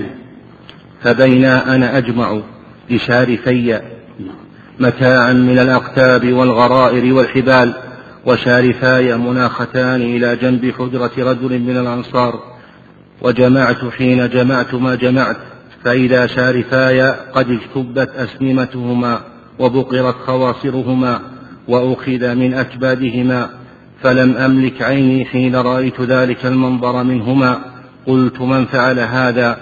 فبينا أنا أجمع لشارفي متاعا من الأقتاب والغرائر والحبال وشارفاي مناختان إلى جنب حجرة رجل من الأنصار، وجمعت حين جمعت ما جمعت فإذا شارفاي قد اجتبت أسنمتهما وبقرت خواصرهما وأخذ من أكبادهما، فلم أملك عيني حين رأيت ذلك المنظر منهما. قلت: من فعل هذا؟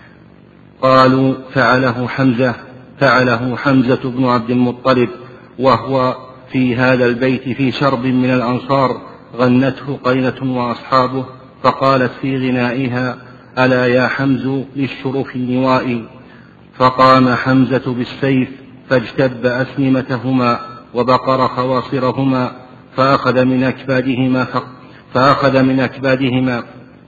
قالوا: فعله حمزة فعله حمزة بن عبد المطلب، وهو في هذا البيت في شرب من الأنصار غنته قينة وأصحابه، فقالت في غنائها: ألا يا حمز للشرف النوائي. فقام حمزة بالسيف فاجتب أسنمتهما وبقر خواصرهما فأخذ من أكبادهما فأخذ من أكبادهما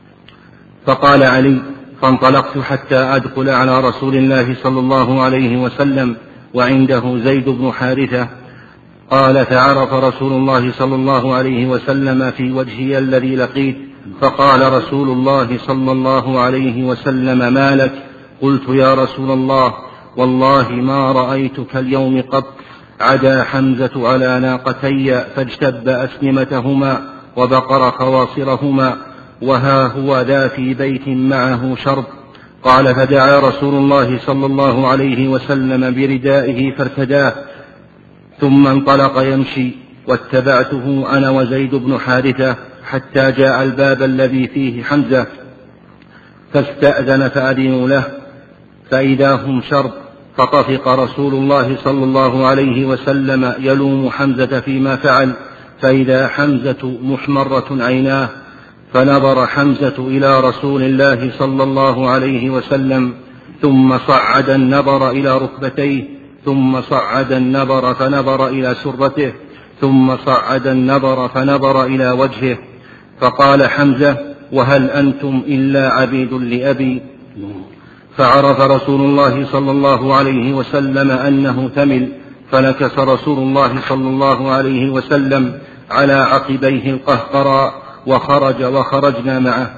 فقال علي: فانطلقت حتى أدخل على رسول الله صلى الله عليه وسلم وعنده زيد بن حارثة. قال: فعرف رسول الله صلى الله عليه وسلم في وجهي الذي لقيت، فقال رسول الله صلى الله عليه وسلم: ما لك؟ قلت: يا رسول الله، والله ما رأيتك اليوم قط. عدا حمزة على ناقتي فاجتب أسنمتهما وبقر خواصرهما، وها هو ذا في بيت معه شرب. قال: فدعا رسول الله صلى الله عليه وسلم بردائه فارتداه، ثم انطلق يمشي، واتبعته أنا وزيد بن حارثة حتى جاء الباب الذي فيه حمزة، فاستأذن فأذنوا له، فإذا هم شرب. فطفق رسول الله صلى الله عليه وسلم يلوم حمزة فيما فعل، فإذا حمزة محمرة عيناه، فنظر حمزة إلى رسول الله صلى الله عليه وسلم، ثم صعد النظر إلى ركبتيه، ثم صعد النظر فنظر إلى سرته، ثم صعد النظر فنظر إلى وجهه، فقال حمزة: وهل أنتم إلا عبيد لأبي؟ فعرف رسول الله صلى الله عليه وسلم أنه ثمل، فنكس رسول الله صلى الله عليه وسلم على عقبيه القهقرى وخرج وخرجنا معه.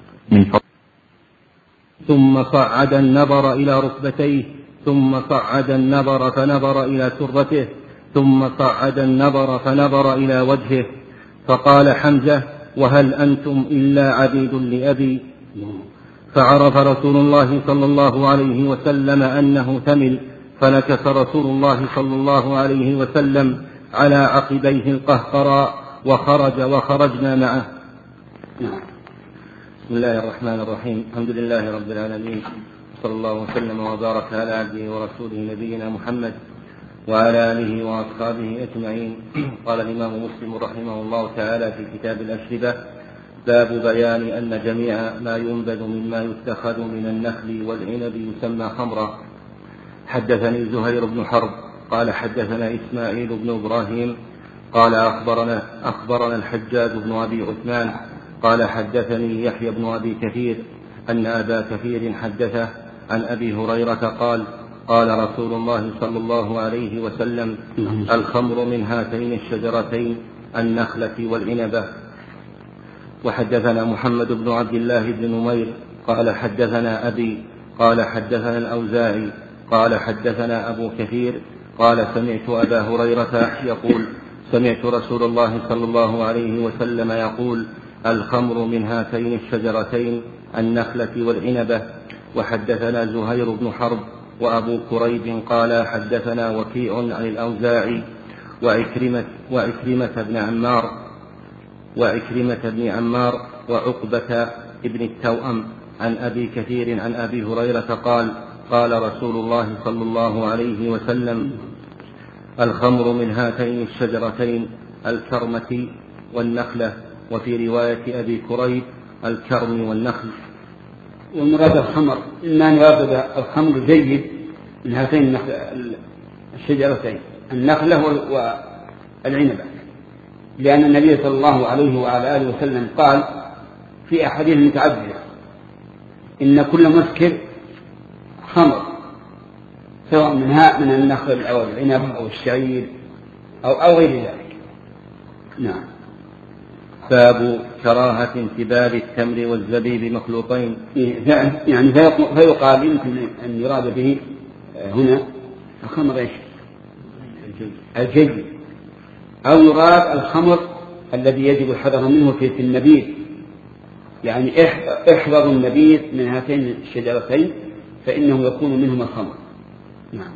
ثم صعد النظر إلى ركبتيه، ثم صعد النظر فنظر إلى سرته، ثم صعد النظر فنظر إلى وجهه، فقال حمزة: وهل أنتم إلا عبيد لأبي؟ فعرف رسول الله صلى الله عليه وسلم أنه ثمل، فنكس رسول الله صلى الله عليه وسلم على عقبيه القهقرى وخرج وخرجنا معه. بسم الله الرحمن الرحيم. الحمد لله رب العالمين، صلى الله وسلم وبارك على عبده ورسوله نبينا محمد وعلى آله وأصحابه أجمعين. قال الإمام مسلم رحمه الله تعالى في كتاب الأشربة: باب بيان أن جميع ما ينبذ مما يتخذ من النخل والعنب يسمى خمرا. حدثني زهير بن حرب قال حدثنا إسماعيل بن إبراهيم قال أخبرنا, أخبرنا الحجاج بن أبي عثمان قال حدثني يحيى بن أبي كثير أن أبا كثير حدثه عن أبي هريرة قال: قال رسول الله صلى الله عليه وسلم: الخمر من هاتين الشجرتين النخلة والعنبة. وحدثنا محمد بن عبد الله بن نمير قال حدثنا أبي قال حدثنا الأوزاعي قال حدثنا أبو كثير قال: سمعت أبا هريرة يقول: سمعت رسول الله صلى الله عليه وسلم يقول: الخمر من هاتين الشجرتين النخلة والعنبة. وحدثنا زهير بن حرب وأبو كريب قال حدثنا وكيع عن الأوزاعي وعكرمة, وعكرمة بن عمار وعكرمة بن عمار وعقبة ابن التوأم عن أبي كثير عن أبي هريرة قال: قال رسول الله صلى الله عليه وسلم: الخمر من هاتين الشجرتين الكرمة والنخلة. وفي رواية أبي كريب: الكرم والنخل. ومراد الخمر إما أن يراد الخمر جيد من هاتين الشجرتين النخلة والعنبة، لأن النبي صلى الله عليه وعلى آله وسلم قال في أحاديث متعددة: إن كل مسكر خمر، سواء منها من النخل أو العنب أو الشعير أو, أو غير ذلك. نعم. باب كراهة انتباه التمر والزبيب مخلوطين. يعني فيقال يمكن أن يراد به هنا الخمر إيش؟ الجيد، أو يراد الخمر الذي يجب الحذر منه في النبيذ، يعني احذروا النبيذ من هاتين الشجرتين فإنه يكون منهما الخمر. نعم.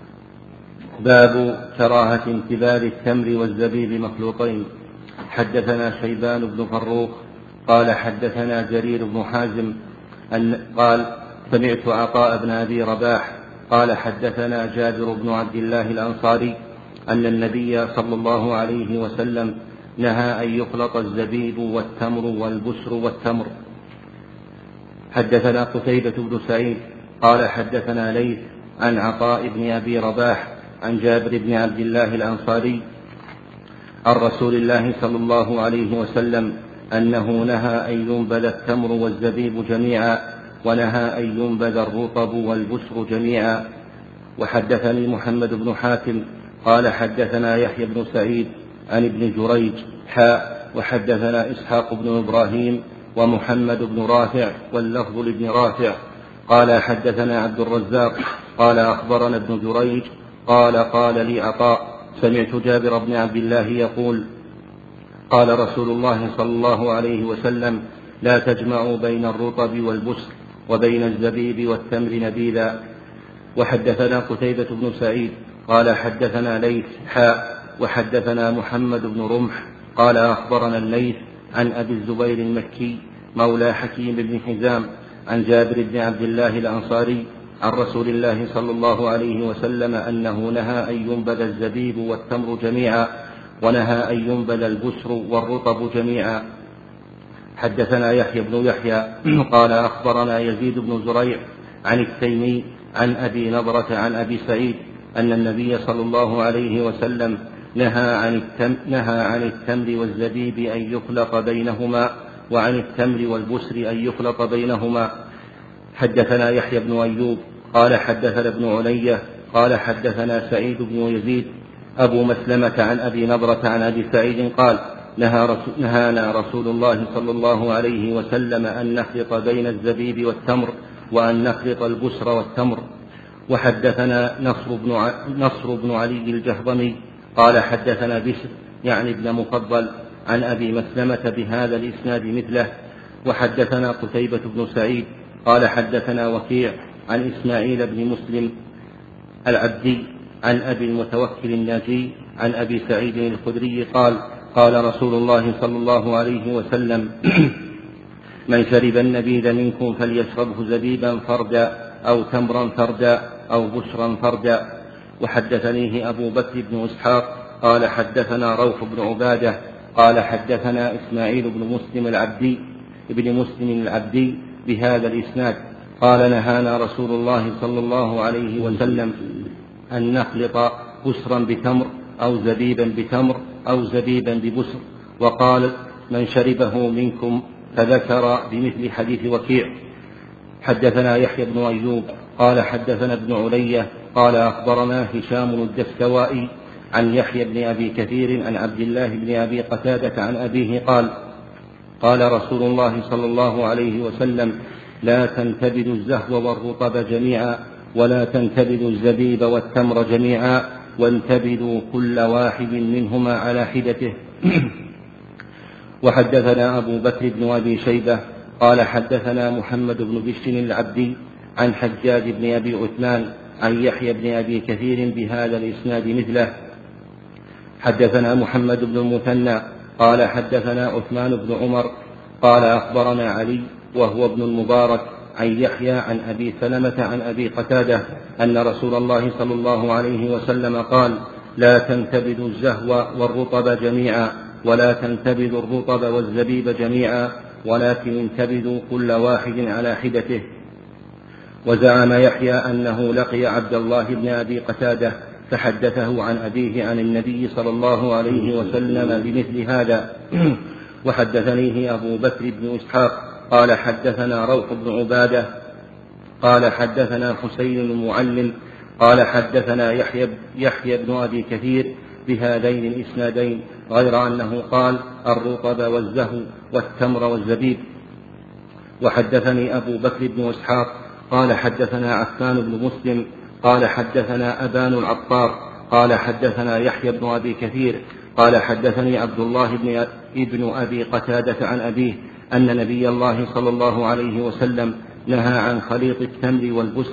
باب كراهة انتبال التمر والزبيب مخلوطين. حدثنا شيبان بن فروخ قال حدثنا جرير بن حازم أن قال سمعت عطاء بن أبي رباح قال حدثنا جابر بن عبد الله الأنصاري أن النبي صلى الله عليه وسلم نهى أن يخلط الزبيب والتمر والبسر والتمر. حدثنا قتيبة بن سعيد قال حدثنا ليث عن عطاء بن أبي رباح عن جابر بن عبد الله الأنصاري عن رسول الله صلى الله عليه وسلم أنه نهى أن ينبذ التمر والزبيب جميعا ونهى أن ينبذ الرطب والبسر جميعا. وحدثني محمد بن حاتم قال حدثنا يحيى بن سعيد عن ابن جريج حاء وحدثنا إسحاق بن إبراهيم ومحمد بن رافع واللفظ لابن رافع قال حدثنا عبد الرزاق قال أخبرنا ابن جريج قال قال لي عطاء سمعت جابر بن عبد الله يقول قال رسول الله صلى الله عليه وسلم لا تجمعوا بين الرطب والبسر وبين الزبيب والتمر نبيذا. وحدثنا قتيبة بن سعيد قال حدثنا ليث حاء وحدثنا محمد بن رمح قال أخبرنا الليث عن أبي الزبير المكي مولى حكيم بن حزام عن جابر بن عبد الله الأنصاري عن رسول الله صلى الله عليه وسلم أنه نهى أن ينبذ الزبيب والتمر جميعا ونهى أن ينبذ البسر والرطب جميعا. حدثنا يحيى بن يحيى قال أخبرنا يزيد بن زريع عن التيمي عن أبي نضرة عن أبي سعيد أن النبي صلى الله عليه وسلم نهى عن التمر, نهى عن التمر والزبيب أن يخلط بينهما وعن التمر والبسر أن يخلط بينهما. حدثنا يحيى بن أيوب قال حدثنا ابن علية قال حدثنا سعيد بن يزيد أبو مسلمة عن أبي نضرة عن أبي سعيد قال نهى رسول نهانا رسول الله صلى الله عليه وسلم أن نخلط بين الزبيب والتمر وأن نخلط البسر والتمر. وحدثنا نصر بن, ع... نصر بن علي الجهضمي قال حدثنا بشر يعني ابن مفضل عن أبي مسلمة بهذا الإسناد مثله. وحدثنا قتيبة بن سعيد قال حدثنا وكيع عن إسماعيل بن مسلم العبدي عن أبي المتوكل الناجي عن أبي سعيد الخدري قال قال رسول الله صلى الله عليه وسلم من شرب النبيذ منكم فليشربه زبيبا فردا أو تمرا فردا أو بشرا فردا. وحدثنيه أبو بكر بن إسحاق قال حدثنا روح بن عبادة قال حدثنا إسماعيل بن مسلم العبدي ابن مسلم العبدي بهذا الإسناد قال نهانا رسول الله صلى الله عليه وسلم أن نخلط بسرا بتمر أو زبيبا بتمر أو زبيبا ببسر. وقال من شربه منكم فذكر بمثل حديث وكيع. حدثنا يحيى بن أيوب قال حدثنا ابن علية قال أخبرنا هشام الدستوائي عن يحيى بن أبي كثير عن عبد الله بن أبي قتادة عن أبيه قال قال رسول الله صلى الله عليه وسلم لا تنتبذوا الزهو والرطب جميعا ولا تنتبذوا الزبيب والتمر جميعا وانتبذوا كل واحد منهما على حدته. وحدثنا أبو بكر بن أبي شيبة قال حدثنا محمد بن بشر العبدي عن حجاج بن أبي عثمان عن يحيى بن أبي كثير بهذا الإسناد مثله. حدثنا محمد بن المثنى قال حدثنا عثمان بن عمر قال أخبرنا علي وهو ابن المبارك عن يحيى عن أبي سلمة عن أبي قتادة أن رسول الله صلى الله عليه وسلم قال لا تنتبذوا الزهو والرطب جميعا ولا تنتبذوا الرطب والزبيب جميعا ولكن انتبذوا كل واحد على حدته. وزعم يحيى أنه لقي عبد الله بن أبي قتادة فحدثه عن أبيه عن النبي صلى الله عليه وسلم بمثل هذا. وحدثنيه أبو بكر بن إسحاق قال حدثنا روح بن عبادة قال حدثنا حسين المعلم قال حدثنا يحيى, يحيى بن أبي كثير بهذين الإسنادين غير أنه قال الرطب والزهو والتمر والزبيب. وحدثني أبو بكر بن إسحاق قال حدثنا عفان بن مسلم قال حدثنا أبان العطار قال حدثنا يحيى بن أبي كثير قال حدثني عبد الله بن ابن أبي قتادة عن أبيه أن نبي الله صلى الله عليه وسلم نهى عن خليط التمر والبسر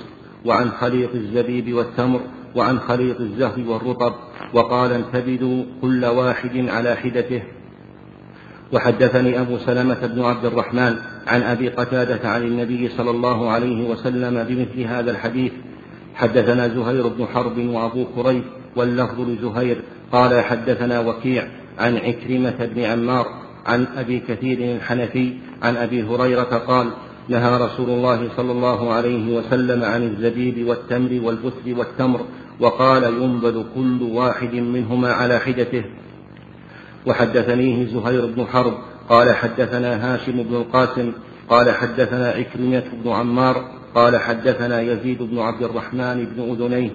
وعن خليط الزبيب والتمر وعن خليط الزهر والرطب، وقال انتبذوا كل واحد على حدته. وحدثني أبو سلمة بن عبد الرحمن عن أبي قتادة عن النبي صلى الله عليه وسلم بمثل هذا الحديث. حدثنا زهير بن حرب وأبو كريب واللفظ لزهير قال حدثنا وكيع عن عكرمة بن عمار عن أبي كثير الحنفي عن أبي هريرة قال نهى رسول الله صلى الله عليه وسلم عن الزبيب والتمر والبسر والتمر، وقال ينبذ كل واحد منهما على حدته. وحدثنيه زهير بن حرب قال حدثنا هاشم بن القاسم قال حدثنا عكرمة بن عمار قال حدثنا يزيد بن عبد الرحمن بن أذنيه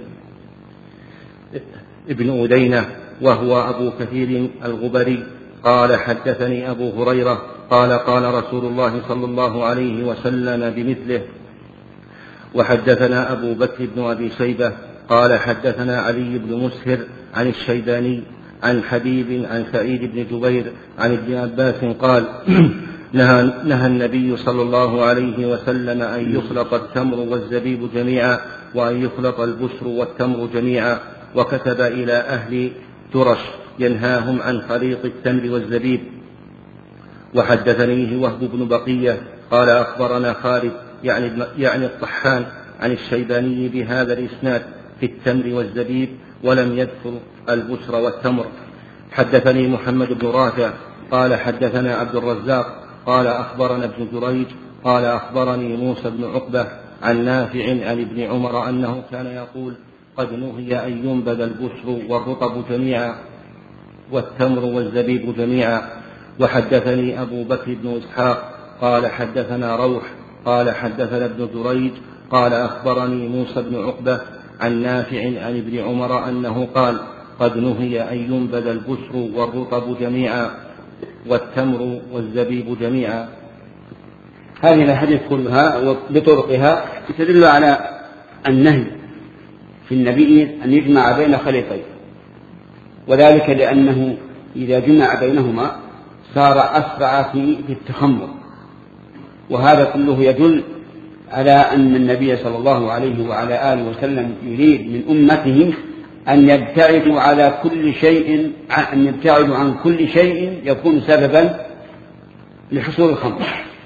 ابن أدينة وهو أبو كثير الغبري قال حدثني أبو هريرة قال قال رسول الله صلى الله عليه وسلم بمثله. وحدثنا أبو بكر بن أبي شيبة قال حدثنا علي بن مسهر عن الشيباني عن حبيب عن سعيد بن جبير عن ابن عباس قال نهى, نهى النبي صلى الله عليه وسلم أن يخلط التمر والزبيب جميعا وأن يخلط البشر والتمر جميعا، وكتب إلى أهل ترش ينهاهم عن خليط التمر والزبيب. وحدثنيه وهب بن بقية قال أخبرنا خالد يعني, يعني الطحان عن الشيباني بهذا الإسناد في التمر والزبيب ولم يذكر البشر والتمر. حدثني محمد بن رافع قال حدثنا عبد الرزاق قال أخبرنا ابن جريج قال أخبرني موسى بن عقبة عن نافع عن ابن عمر أنه كان يقول قد نهي أن ينبذ البشر والرطب جميعا والتمر والزبيب جميعا. وحدثني أبو بكر بن إسحاق قال حدثنا روح قال حدثنا ابن جريج قال أخبرني موسى بن عقبة عن نافع عن ابن عمر أنه قال قد نهي أن ينبذ البشر والرطب جميعا والتمر والزبيب جميعا. هذه الأحاديث كلها وبطرقها تدل على النهي في النبي أن يجمع بين خليطين، وذلك لأنه إذا جمع بينهما صار أسرع في التخمر، وهذا كله يدل على أن النبي صلى الله عليه وعلى آله وسلم يريد من أمته أن يبتعدوا على كل شيء أن يبتعدوا عن كل شيء يكون سببا لحصول الخمر.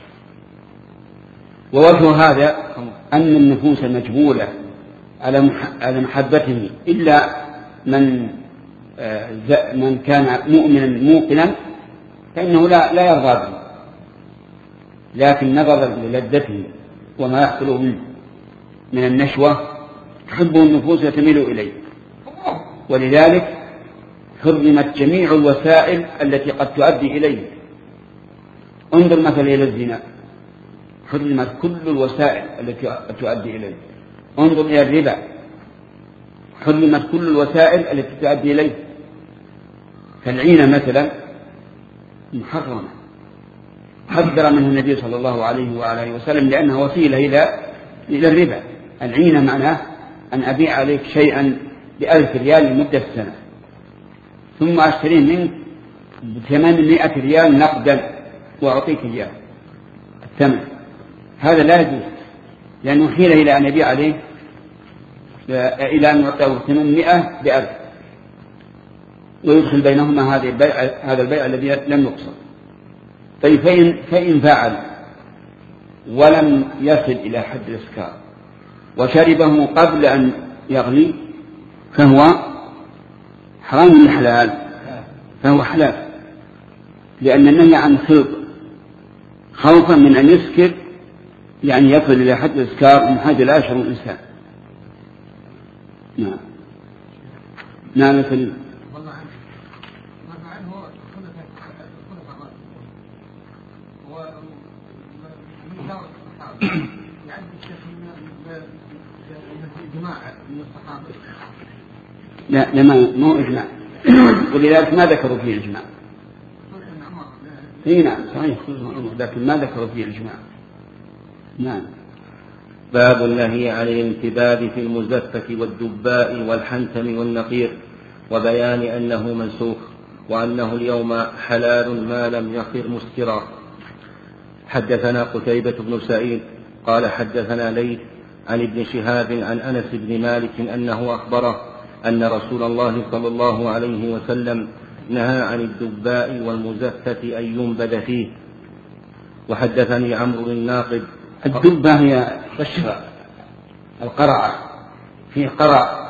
ووجه هذا أن النفوس مجبولة على محبته إلا من من كان مؤمنا موقنا فإنه لا لا يرضى به، لكن نظرا للذته وما يحصل من النشوة تحبه النفوس وتميل إليه، ولذلك حرمت جميع الوسائل التي قد تؤدي إليه. انظر مثلا إلى الزنا، حرمت كل الوسائل التي تؤدي إليه. انظر إلى الربا، حرمت كل الوسائل التي تؤدي إليه. فالعينة مثلا محرمة، حذر منه النبي صلى الله عليه وعلى وسلم لأنها وسيلة إلى إلى الربا. العينة معناه أن أبيع عليك شيئا بألف ريال لمدة سنة ثم أشتريه منك بثمانمائة ريال نقدا وأعطيك إياه الثمن. هذا لا يجوز، لأنه حيل إلى أن يبيع عليه إلى أن يعطيه ثمانمائة بألف ويدخل بينهما هذا البيع, هذا البيع الذي لم يقصد. طيب فإن, فإن فعل ولم يصل إلى حد الإسكار وشربه قبل أن يغلي فهو حرام حلال، فهو حلال، لأن النهي عن خلط خوفا من أن يسكر، يعني يصل إلى حد الإسكار من حاجة لا يشعر الإنسان. نعم نعم مثل لا لما مو إجماع، ولذلك ما ذكروا فيه الإجماع. اي نعم صحيح، لكن ما ذكروا فيه الإجماع. نعم. باب النهي عن الانتباب في المزفة والدباء والحنتم والنقير، وبيان أنه منسوخ وأنه اليوم حلال ما لم يصر مسكرا. حدثنا قتيبة بن سعيد قال حدثنا ليث عن ابن شهاب عن أنس بن مالك أنه أخبره أن رسول الله صلى الله عليه وسلم نهى عن الدباء والمزفة أن ينبذ فيه. وحدثني عمرو الناقد. الدبة هي قشر القرع، فيه قرع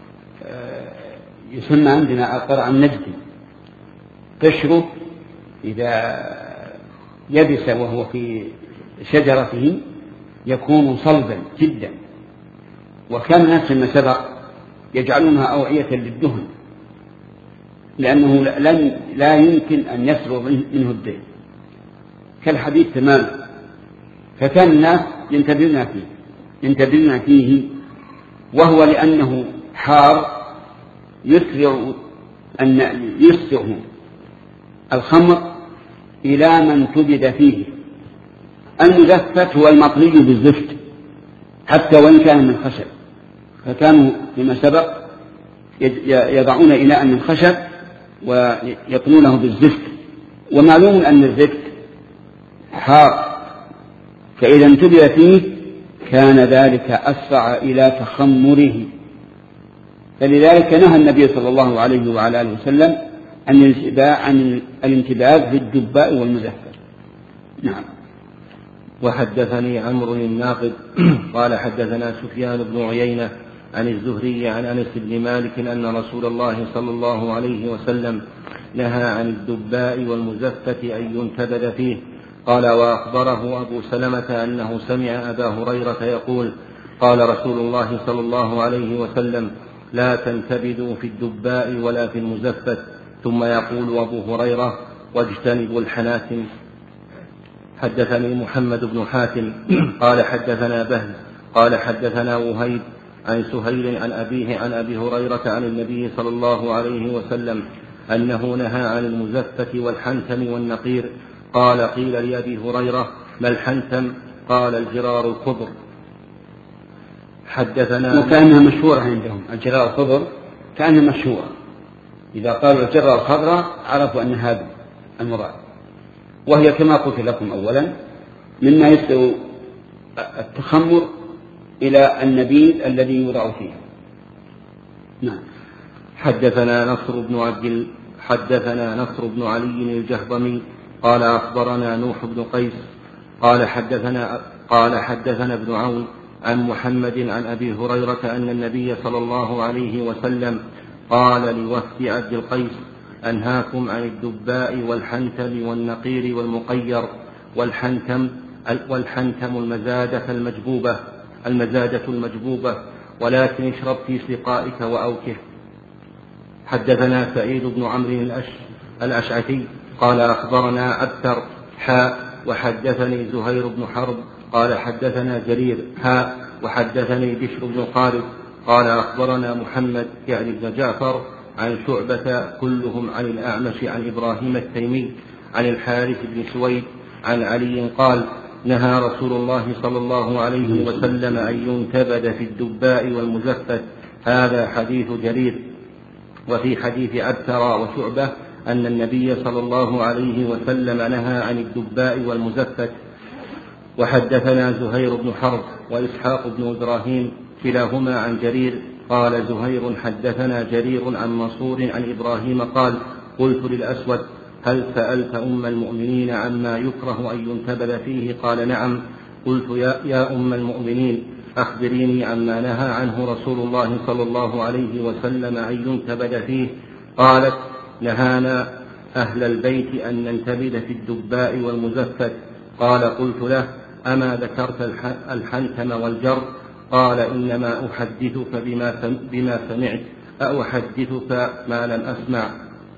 يسمى عندنا القرع النجدي، قشره إذا يبس وهو في شجرته يكون صلبا جدا، وكان الناس فيما سبق يجعلونها أوعية للدهن لأنه لن لا يمكن أن يسرع منه الدين كالحديد تماما، فكان الناس ينتبهون فيه ينتبهون فيه وهو لأنه حار يسرع أن يسرع الخمر إلى من تبد فيه. المزفت هو المطلي بالزفت حتى وإن كان من خشب، فكانوا فيما سبق يضعون إناء من خشب ويطلونه بالزفت، ومعلوم أن الزفت حار، فإذا انتبه فيه كان ذلك أسرع إلى تخمره، فلذلك نهى النبي صلى الله عليه وعلى آله وسلم عن الانتباه بالدباء والمزفت. نعم. وحدثني عمرو الناقد قال حدثنا سفيان بن عيينة عن الزهري عن أنس بن مالك أن رسول الله صلى الله عليه وسلم نهى عن الدباء والمزفة أن ينتبذ فيه. قال وأخبره أبو سلمة أنه سمع أبا هريرة يقول قال رسول الله صلى الله عليه وسلم لا تنتبذوا في الدباء ولا في المزفة. ثم يقول أبو هريرة واجتنبوا الحناتم. حدثني محمد بن حاتم قال حدثنا بهز قال حدثنا وهيب عن سهيل عن أبيه عن أبي هريرة عن النبي صلى الله عليه وسلم أنه نهى عن المزفة والحنتم والنقير. قال قيل لأبي هريرة ما الحنتم؟ قال الجرار الخضر. حدثنا وكأنها مشهورة عندهم الجرار الخضر، كأنها مشهورة، إذا قالوا الجرار الخضراء عرفوا أن هذا المراد، وهي كما قلت لكم أولا مما يسلو التخمر إلى النبيذ الذي يوضع فيه. نعم. حدثنا نصر بن عبد حدثنا نصر بن علي الجهضمي قال أخبرنا نوح بن قيس قال حدثنا قال حدثنا ابن عون عن محمد عن أبي هريرة أن النبي صلى الله عليه وسلم قال لوفد عبد القيس أنهاكم عن الدباء والحنتم والنقير والمقير. والحنتم والحنتم المزادة المجبوبة المزادة المجبوبة ولكن اشرب في سقائك وأوكه. حدثنا سعيد بن عمرو الأش الأشعثي قال أخبرنا أبتر حاء وحدثني زهير بن حرب قال حدثنا جرير حاء وحدثني بشر بن قارب قال أخبرنا محمد يعني بن جعفر عن شعبة كلهم عن الأعمش عن إبراهيم التيمي عن الحارث بن سويد عن علي قال نهى رسول الله صلى الله عليه وسلم أن ينتبذ في الدباء والمزفت. هذا حديث جرير. وفي حديث أبتر وشعبة أن النبي صلى الله عليه وسلم نهى عن الدباء والمزفت. وحدثنا زهير بن حرب وإسحاق بن إبراهيم كلاهما عن جرير قال زهير حدثنا جرير عن منصور عن إبراهيم قال قلت للأسود هل سألت أم المؤمنين عما يكره أن ينتبذ فيه؟ قال نعم. قلت يا, يا أم المؤمنين أخبريني عما نهى عنه رسول الله صلى الله عليه وسلم أن ينتبذ فيه. قالت نهانا أهل البيت أن ننتبذ في الدباء والمزفت. قال قلت له أما ذكرت الحنتم والجر؟ قال إنما أحدثك بما, بما سمعت أحدثك ما لم أسمع.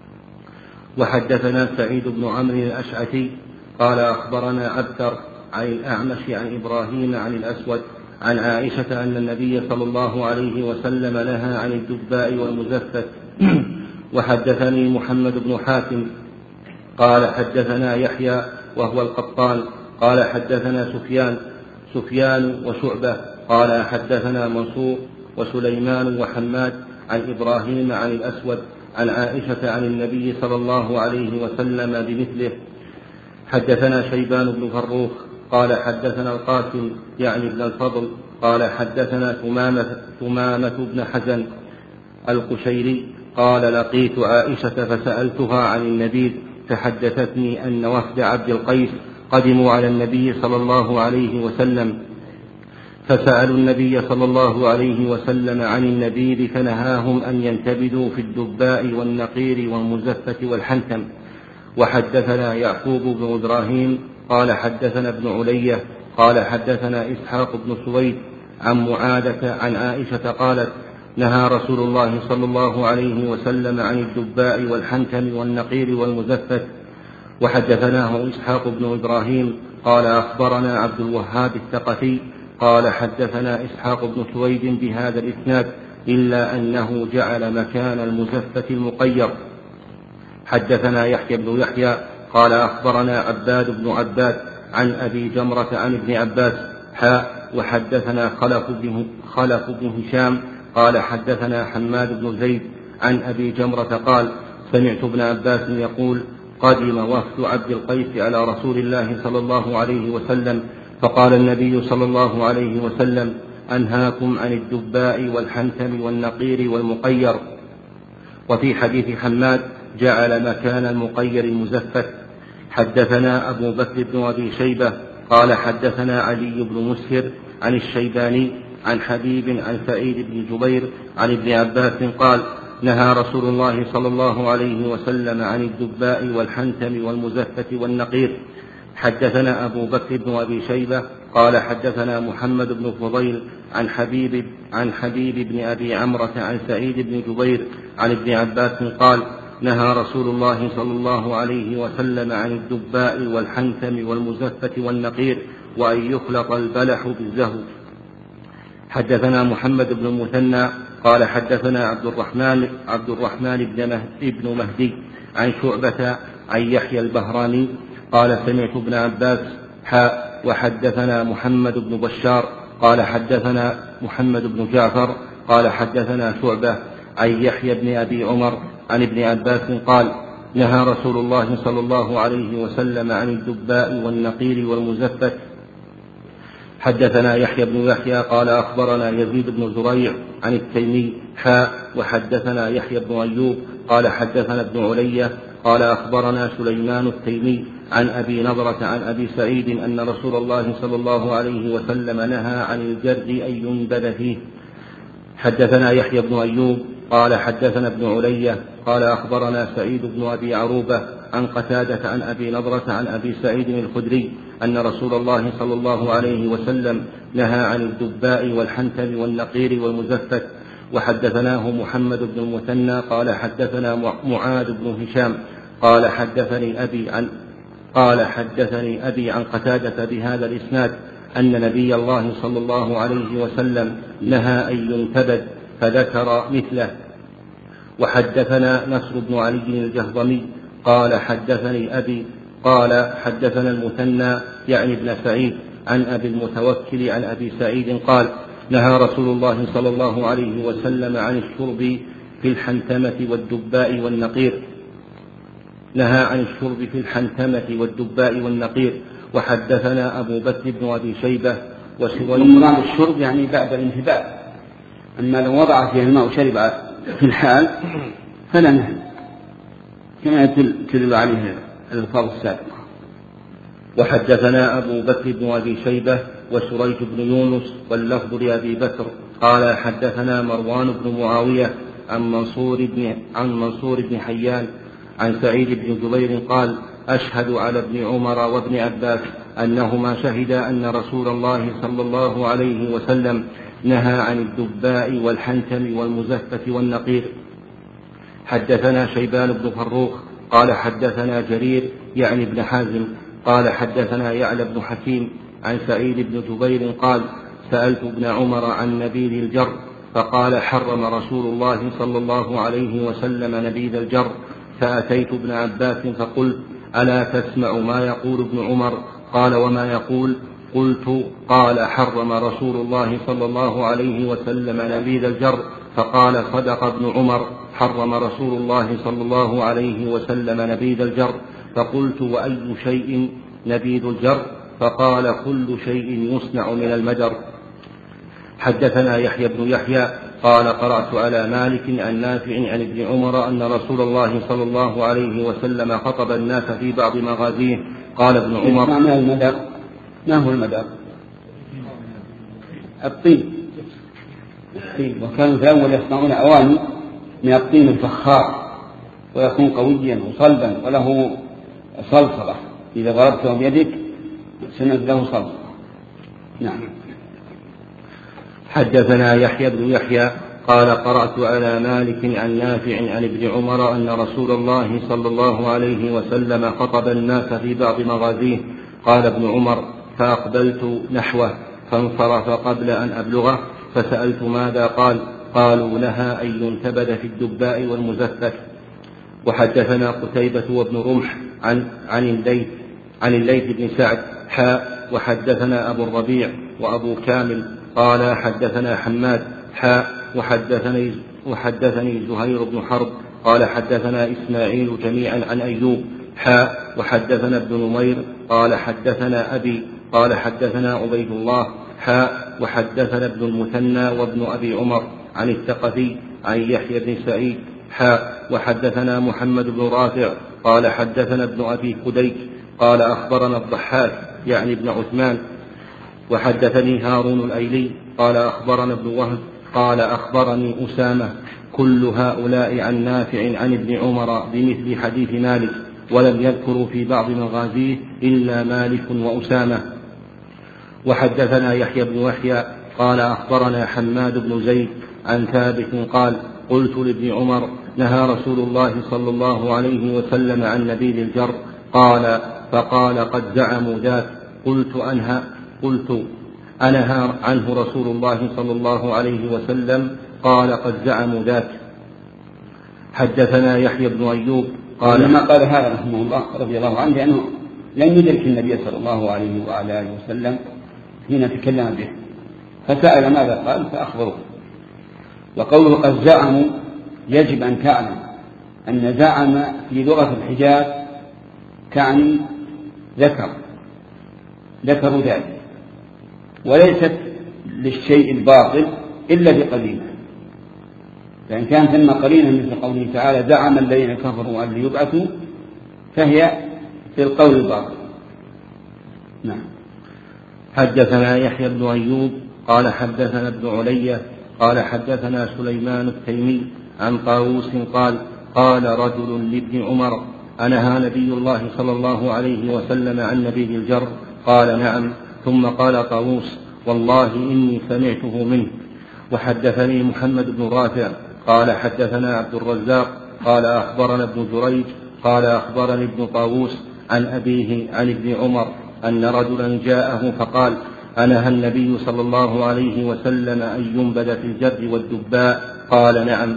وحدثنا سعيد بن عمرو الأشعثي قال أخبرنا أبتر عن الأعمش عن إبراهيم عن الأسود عن عائشة أن النبي صلى الله عليه وسلم نهى عن الدباء والمزفت. وحدثني محمد بن حاتم قال حدثنا يحيى وهو القطان قال حدثنا سفيان سفيان وشعبة قال حدثنا منصور وسليمان وحماد عن إبراهيم عن الأسود عن عائشة عن النبي صلى الله عليه وسلم بمثله. حدثنا شيبان بن فروخ قال حدثنا القاسم يعني ابن الفضل قال حدثنا ثمامة, ثمامة بن حزن القشيري قال لقيت عائشة فسألتها عن النبيذ فحدثتني أن وفد عبد القيس قدموا على النبي صلى الله عليه وسلم فسألوا النبي صلى الله عليه وسلم عن النبيذ فنهاهم أن ينتبذوا في الدباء والنقير والمزفة والحنتم. وحدثنا يعقوب بن إبراهيم قال حدثنا ابن علية قال حدثنا إسحاق بن سويد عن معاذة عن عائشة قالت نهى رسول الله صلى الله عليه وسلم عن الدباء والحنتم والنقير والمزفة. وحدثناه إسحاق بن إبراهيم قال أخبرنا عبد الوهاب الثقفي قال حدثنا إسحاق بن سويد بهذا الإسناد إلا أنه جعل مكان المزفة المقير. حدثنا يحيى بن يحيى قال أخبرنا عباد بن عباد عن أبي جمرة عن ابن عباس حاء وحدثنا خلف بن, خلف بن هشام قال حدثنا حماد بن زيد عن أبي جمرة قال سمعت ابن عباس يقول قدم وفد عبد القيس على رسول الله صلى الله عليه وسلم فقال النبي صلى الله عليه وسلم أنهاكم عن الدباء والحنتم والنقير والمقير. وفي حديث حماد جعل مكان المقير المزفت. حدثنا أبو بكر بن أبي شيبة قال حدثنا علي بن مسهر عن الشيباني عن حبيب عن سعيد بن جبير عن ابن عباس قال نهى رسول الله صلى الله عليه وسلم عن الدباء والحنتم والمزفة والنقير. حدثنا أبو بكر بن أبي شيبة قال حدثنا محمد بن فضيل عن حبيب عن حبيب بن أبي عمرة عن سعيد بن جبير عن ابن عباس قال نهى رسول الله صلى الله عليه وسلم عن الدباء والحنتم والمزفة والنقير وأن يخلط البلح بالزهو. حدثنا محمد بن المثنى قال حدثنا عبد الرحمن عبد الرحمن بن مهدي عن شعبة عن يحيى البهراني قال سمعت ابن عباس حاء وحدثنا محمد بن بشار قال حدثنا محمد بن جعفر قال حدثنا شعبة عن يحيى بن أبي عمر عن ابن عباس قال نهى رسول الله صلى الله عليه وسلم عن الدباء والنقير والمزفت. حدثنا يحيى بن يحيى قال أخبرنا يزيد بن زريع عن التيمي حاء وحدثنا يحيى بن أيوب قال حدثنا ابن علية قال أخبرنا سليمان التيمي عن أبي نضرة عن أبي سعيد أن رسول الله صلى الله عليه وسلم نهى عن الجرد أن ينبذ فيه. حدثنا يحيى بن أيوب قال حدثنا ابن علية قال أخبرنا سعيد بن أبي عروبة عن قتادة عن أبي نضرة عن أبي سعيد الخدري أن رسول الله صلى الله عليه وسلم نهى عن الدباء والحنتم والنقير والمزفت. وحدثناه محمد بن المثنى قال حدثنا معاذ بن هشام قال حدثني أبي عن قال حدثني أبي عن قتادة بهذا الإسناد أن نبي الله صلى الله عليه وسلم نهى أن ينتبذ فذكر مثله. وحدثنا نصر بن علي الجهضمي قال حدثني أبي قال حدثنا المثنى يعني ابن سعيد عن أبي المتوكل عن أبي سعيد قال نهى رسول الله صلى الله عليه وسلم عن الشرب في الحنتمة والدباء والنقير نهى عن الشرب في الحنتمة والدباء والنقير. وحدثنا أبو بكر بن أبي شيبة وسويد. ومراد الشرب يعني بعد الانتباه، أما لو وضع فيه الماء وشرب في الحال فلا نهي كما تدل عليه الألفاظ السابقة. وحدثنا أبو بكر بن أبي شيبة وسريج بن يونس واللفظ لأبي بكر قال حدثنا مروان بن معاوية عن منصور بن, عن منصور بن حيان عن سعيد بن جبير قال أشهد على ابن عمر وابن عباس أنهما شهدا أن رسول الله صلى الله عليه وسلم نهى عن الدباء والحنتم والمزفة والنقير. حدثنا شيبان بن فروخ قال حدثنا جرير يعني ابن حازم قال حدثنا يعلى بن حكيم عن سعيد بن جبير قال سألت ابن عمر عن نبيذ الجر فقال حرم رسول الله صلى الله عليه وسلم نبيذ الجر. فأتيت ابن عباس فقلت ألا تسمع ما يقول ابن عمر؟ قال وما يقول؟ قلت قال حرم رسول الله صلى الله عليه وسلم نبيذ الجر. فقال صدق ابن عمر حرم رسول الله صلى الله عليه وسلم نبيذ الجر. فقلت وأي شيء نبيذ الجر؟ فقال كل شيء يصنع من المدر. حدثنا يحيى بن يحيى قال قرأت على مالك عن نافع عن ابن عمر أن رسول الله صلى الله عليه وسلم خطب الناس في بعض مغازيه. قال ابن عمر: ما المدر؟ ما هو المدر؟ الطين. الطين. وكانوا في الأول يصنعون أواني من الطين الفخار ويكون قويا وصلبا وله صلصلة، إذا ضربته بيدك سند له صلصلة. نعم. حدثنا يحيى بن يحيى قال قرأت على مالك عن نافع عن ابن عمر أن رسول الله صلى الله عليه وسلم خطب الناس في بعض مغازيه. قال ابن عمر: فأقبلت نحوه فانصرف قبل أن أبلغه فسألت ماذا قال. قالوا: لها أن ينتبذ في الدباء والمزفت. وحدثنا قتيبة وابن رمح عن عن الليث عن الليث بن سعد حاء وحدثنا أبو الربيع وأبو كامل قال حدثنا حماد حاء وحدثني وحدثني زهير بن حرب قال حدثنا إسماعيل جميعا عن أيوب حاء وحدثنا ابن نمير قال حدثنا أبي قال حدثنا عبيد الله حاء وحدثنا ابن المثنى وابن أبي عمر عن الثقفي عن يحيى بن سعيد حاء وحدثنا محمد بن رافع قال حدثنا ابن أبي كديك قال أخبرنا الضحاك يعني ابن عثمان وحدثني هارون الأيلي قال أخبرنا ابن وهب قال أخبرني أسامة كل هؤلاء عن نافع عن ابن عمر بمثل حديث مالك، ولم يذكروا في بعض مغازيه إلا مالك وأسامة. وحدثنا يحيى بن يحيى قال أخبرنا حماد بن زيد عن ثابت قال قلت لابن عمر: نهى رسول الله صلى الله عليه وسلم عن نبيذ الجر. قال: فقال: قد زعموا ذاك. قلت أنهى قلت أنهى عنه رسول الله صلى الله عليه وسلم. قال: قد زعموا ذاك. حدثنا يحيى بن أيوب قال ما قال هذا رحمه الله رضي الله عنه لأنه لم يدرك النبي صلى الله عليه وعلى آله وسلم حين تكلم به، فسأل ماذا قال فأخبره. وقوله قد زعموا يجب أن تعلم أن زعم في لغة الحجاز تعني ذكر ذكروا ذلك، وليست للشيء الباطل إلا بقرينة، فإن كان ثم قرينة مثل قوله تعالى: زعم الذين كفروا أن يبعثوا، فهي في القول الباطل. نعم. حدثنا يحيى بن أيوب قال حدثنا ابن علية قال حدثنا سليمان التيمي عن طاووس قال: قال رجل لابن عمر: أنهى نبي الله صلى الله عليه وسلم عن نبيذ الجر؟ قال: نعم. ثم قال طاووس: والله إني سمعته منه. وحدثني محمد بن رافع قال حدثنا عبد الرزاق قال أخبرنا ابن جريج قال أخبرني ابن طاووس عن أبيه عن ابن عمر أن رجلا جاءه فقال: أنهى النبي صلى الله عليه وسلم أن ينبذ في الجر والدباء؟ قال: نعم.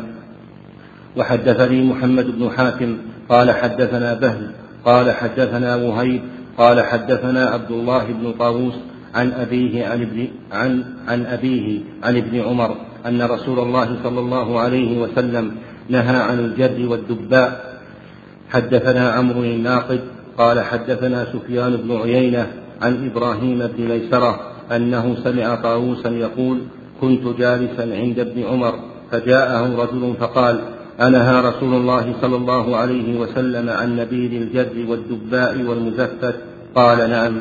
وحدثني محمد بن حاتم قال حدثنا بهل قال حدثنا وهيب قال حدثنا عبد الله بن طاووس عن أبيه عن ابن عن عن أبيه عن ابن عمر أن رسول الله صلى الله عليه وسلم نهى عن الجر والدباء. حدثنا عمرو الناقد قال حدثنا سفيان بن عيينة عن إبراهيم بن ميسرة أنه سمع طاووسا يقول: كنت جالسا عند ابن عمر فجاءه رجل فقال: أنهى رسول الله صلى الله عليه وسلم عن نبيذ الجر والدباء والمزفت؟ قال: نعم.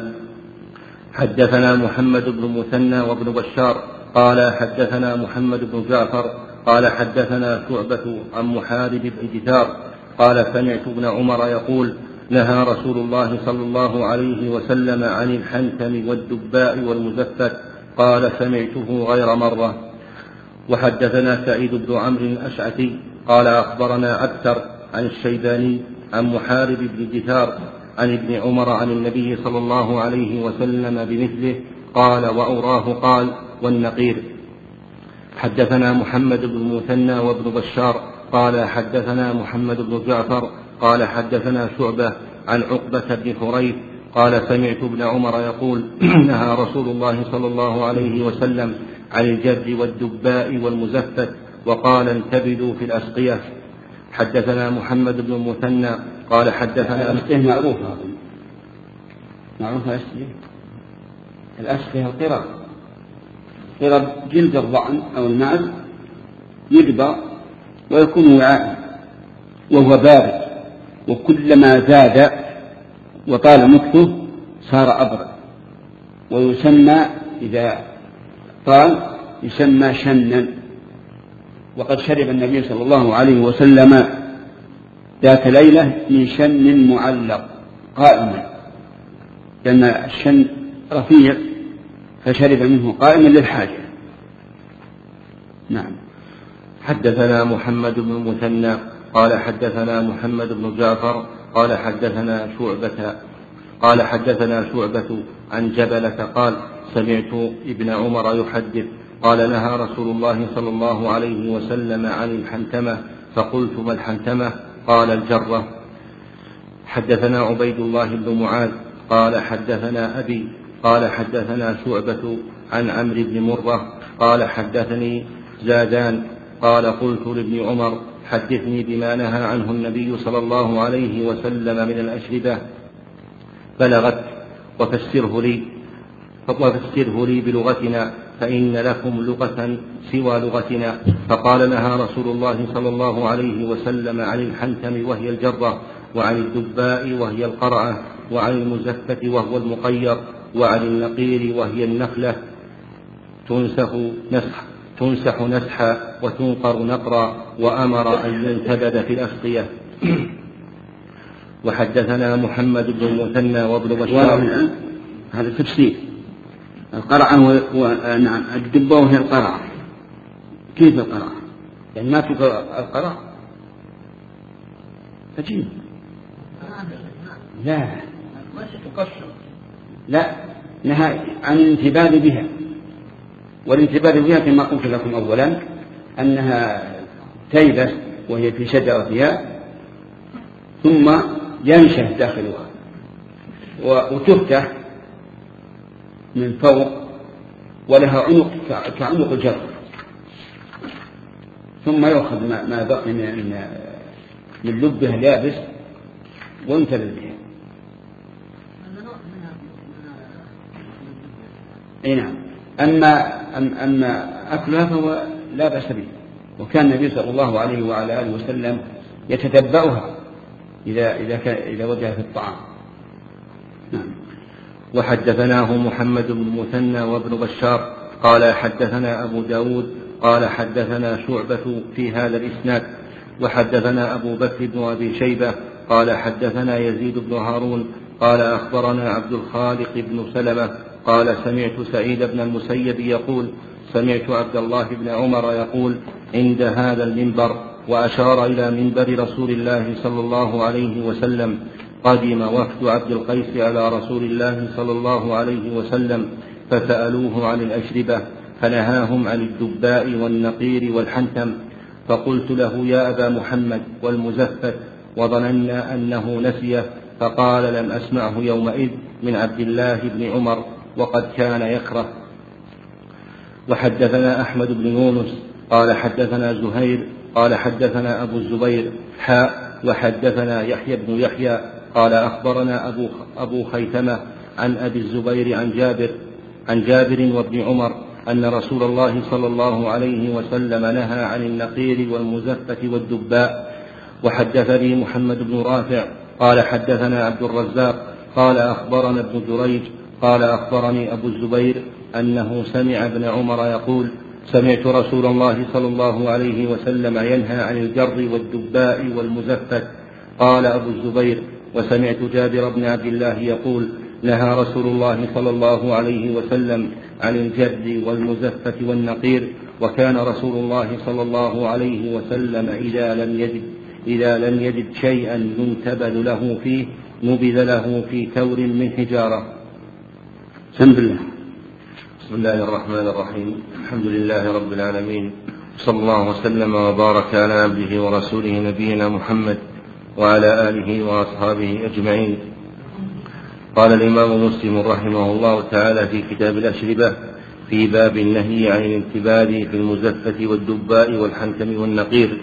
حدثنا محمد بن مثنى وابن بشار قال حدثنا محمد بن جعفر قال حدثنا شعبة عن محارب بن جثار قال: سمعت ابن عمر يقول: نهى رسول الله صلى الله عليه وسلم عن الحنتم والدباء والمزفت. قال: سمعته غير مرة. وحدثنا سعيد بن عمرو الأشعثي قال أخبرنا عبتر عن الشيباني عن محارب بن جثار عن ابن عمر عن النبي صلى الله عليه وسلم بمثله قال: وأوراه قال: والنقير. حدثنا محمد بن مثنى وابن بشار قال حدثنا محمد بن جعفر قال حدثنا شعبة عن عقبة بن حريث قال: سمعت ابن عمر يقول: نهى رسول الله صلى الله عليه وسلم عن الجر والدباء والمزفت وقال: انتبذوا في الأسقية. حدثنا محمد بن المثنى قال حدثنا الأسقية معروفة معروفة الأسقية الأسقية القرى ترى جلد الضأن أو الماعز يدبر ويكون وعاء وهو بارد، وكلما زاد وطال مكثه صار أبرد، ويسمى إذا طال يسمى شنا. وقد شرب النبي صلى الله عليه وسلم ذات ليلة من شن معلق قائما، لأن الشن رفيع فشرب منه قائما للحاجة. نعم. حدثنا محمد بن المثنى قال حدثنا محمد بن جعفر قال حدثنا شعبة قال حدثنا شعبة عن جبلة قال سمعت ابن عمر يحدث قال نهى رسول الله صلى الله عليه وسلم عن الحنتمة، فقلت ما الحنتمة؟ قال الجرة. حدثنا عبيد الله بن معاذ قال حدثنا أبي قال حدثنا شعبة عن عمرو بن مرة قال حدثني زادان قال قلت لابن عمر حدثني بما نهى عنه النبي صلى الله عليه وسلم من الأشربة بلغت وفسره لي وفسره لي بلغتنا فإن لكم لغة سوى لغتنا. فقال نهى رسول الله صلى الله عليه وسلم عن الحنتم وهي الجرة، وعن الدباء وهي القرعة، وعن المزفة وهو المقير، وعن النقير وهي النخلة تنسخ نسح تنسح نسحا وتنقر نقرا، وأمر أن ينتبذ في الأسقية. وحدثنا محمد بن المثنى وابن بشار. هذا تفسير القرعة و... و... نعم الدبة وهي القرعة. كيف القرعة؟ يعني ما في القرعة عجيب. لا لا نهى عن الانتباه بها، والانتباه بها كما قلت لكم أولا أنها تيبس وهي في شجرتها ثم ينشف داخلها وتفتح من فوق ولها عنق كعنق الجر، ثم يأخذ ما بقي من من لبها اليابس وينتبه بها. اي نعم. اما اما اكلها فهو لا باس به، وكان النبي صلى الله عليه وعلى اله وسلم يتتبعها اذا اذا كان اذا وجد في الطعام. نعم. وحدثناه محمد بن المثنى وابن بشار قال حدثنا أبو داود قال حدثنا شعبة في هذا الإسناد. وحدثنا أبو بكر بن أبي شيبة قال حدثنا يزيد بن هارون قال أخبرنا عبد الخالق بن سلمة قال سمعت سعيد بن المسيب يقول سمعت عبد الله بن عمر يقول عند هذا المنبر، وأشار إلى منبر رسول الله صلى الله عليه وسلم: قدم وفد عبد القيس على رسول الله صلى الله عليه وسلم فسألوه عن الأشربة فنهاهم عن الدباء والنقير والحنتم، فقلت له: يا أبا محمد والمزفت، وظننا أنه نسيه، فقال: لم أسمعه يومئذ من عبد الله بن عمر وقد كان يكره. وحدثنا أحمد بن يونس قال حدثنا زهير قال حدثنا أبو الزبير حاء وحدثنا يحيى بن يحيى قال أخبرنا أبو, أبو خيثمة عن أبي الزبير عن جابر عن جابر وابن عمر أن رسول الله صلى الله عليه وسلم نهى عن النقير والمزفة والدباء. وحدثني محمد بن رافع قال حدثنا عبد الرزاق قال أخبرنا ابن جريج قال أخبرني أبو الزبير أنه سمع ابن عمر يقول: سمعت رسول الله صلى الله عليه وسلم ينهى عن الجر والدباء والمزفة. قال أبو الزبير: وسمعت جابر بن عبد الله يقول: نهى رسول الله صلى الله عليه وسلم عن الجر والمزفة والنقير، وكان رسول الله صلى الله عليه وسلم إذا لم يجد إذا لم يجد شيئا ينتبذ له فيه نبذ له في ثور من حجارة. بسم الله. بسم الله الرحمن الرحيم. الحمد لله رب العالمين، صلى الله وسلم وبارك على عبده ورسوله نبينا محمد وعلى آله وأصحابه أجمعين. قال الإمام مسلم رحمه الله تعالى في كتاب الأشربة في باب النهي عن الانتباه في المزفة والدباء والحنتم والنقير: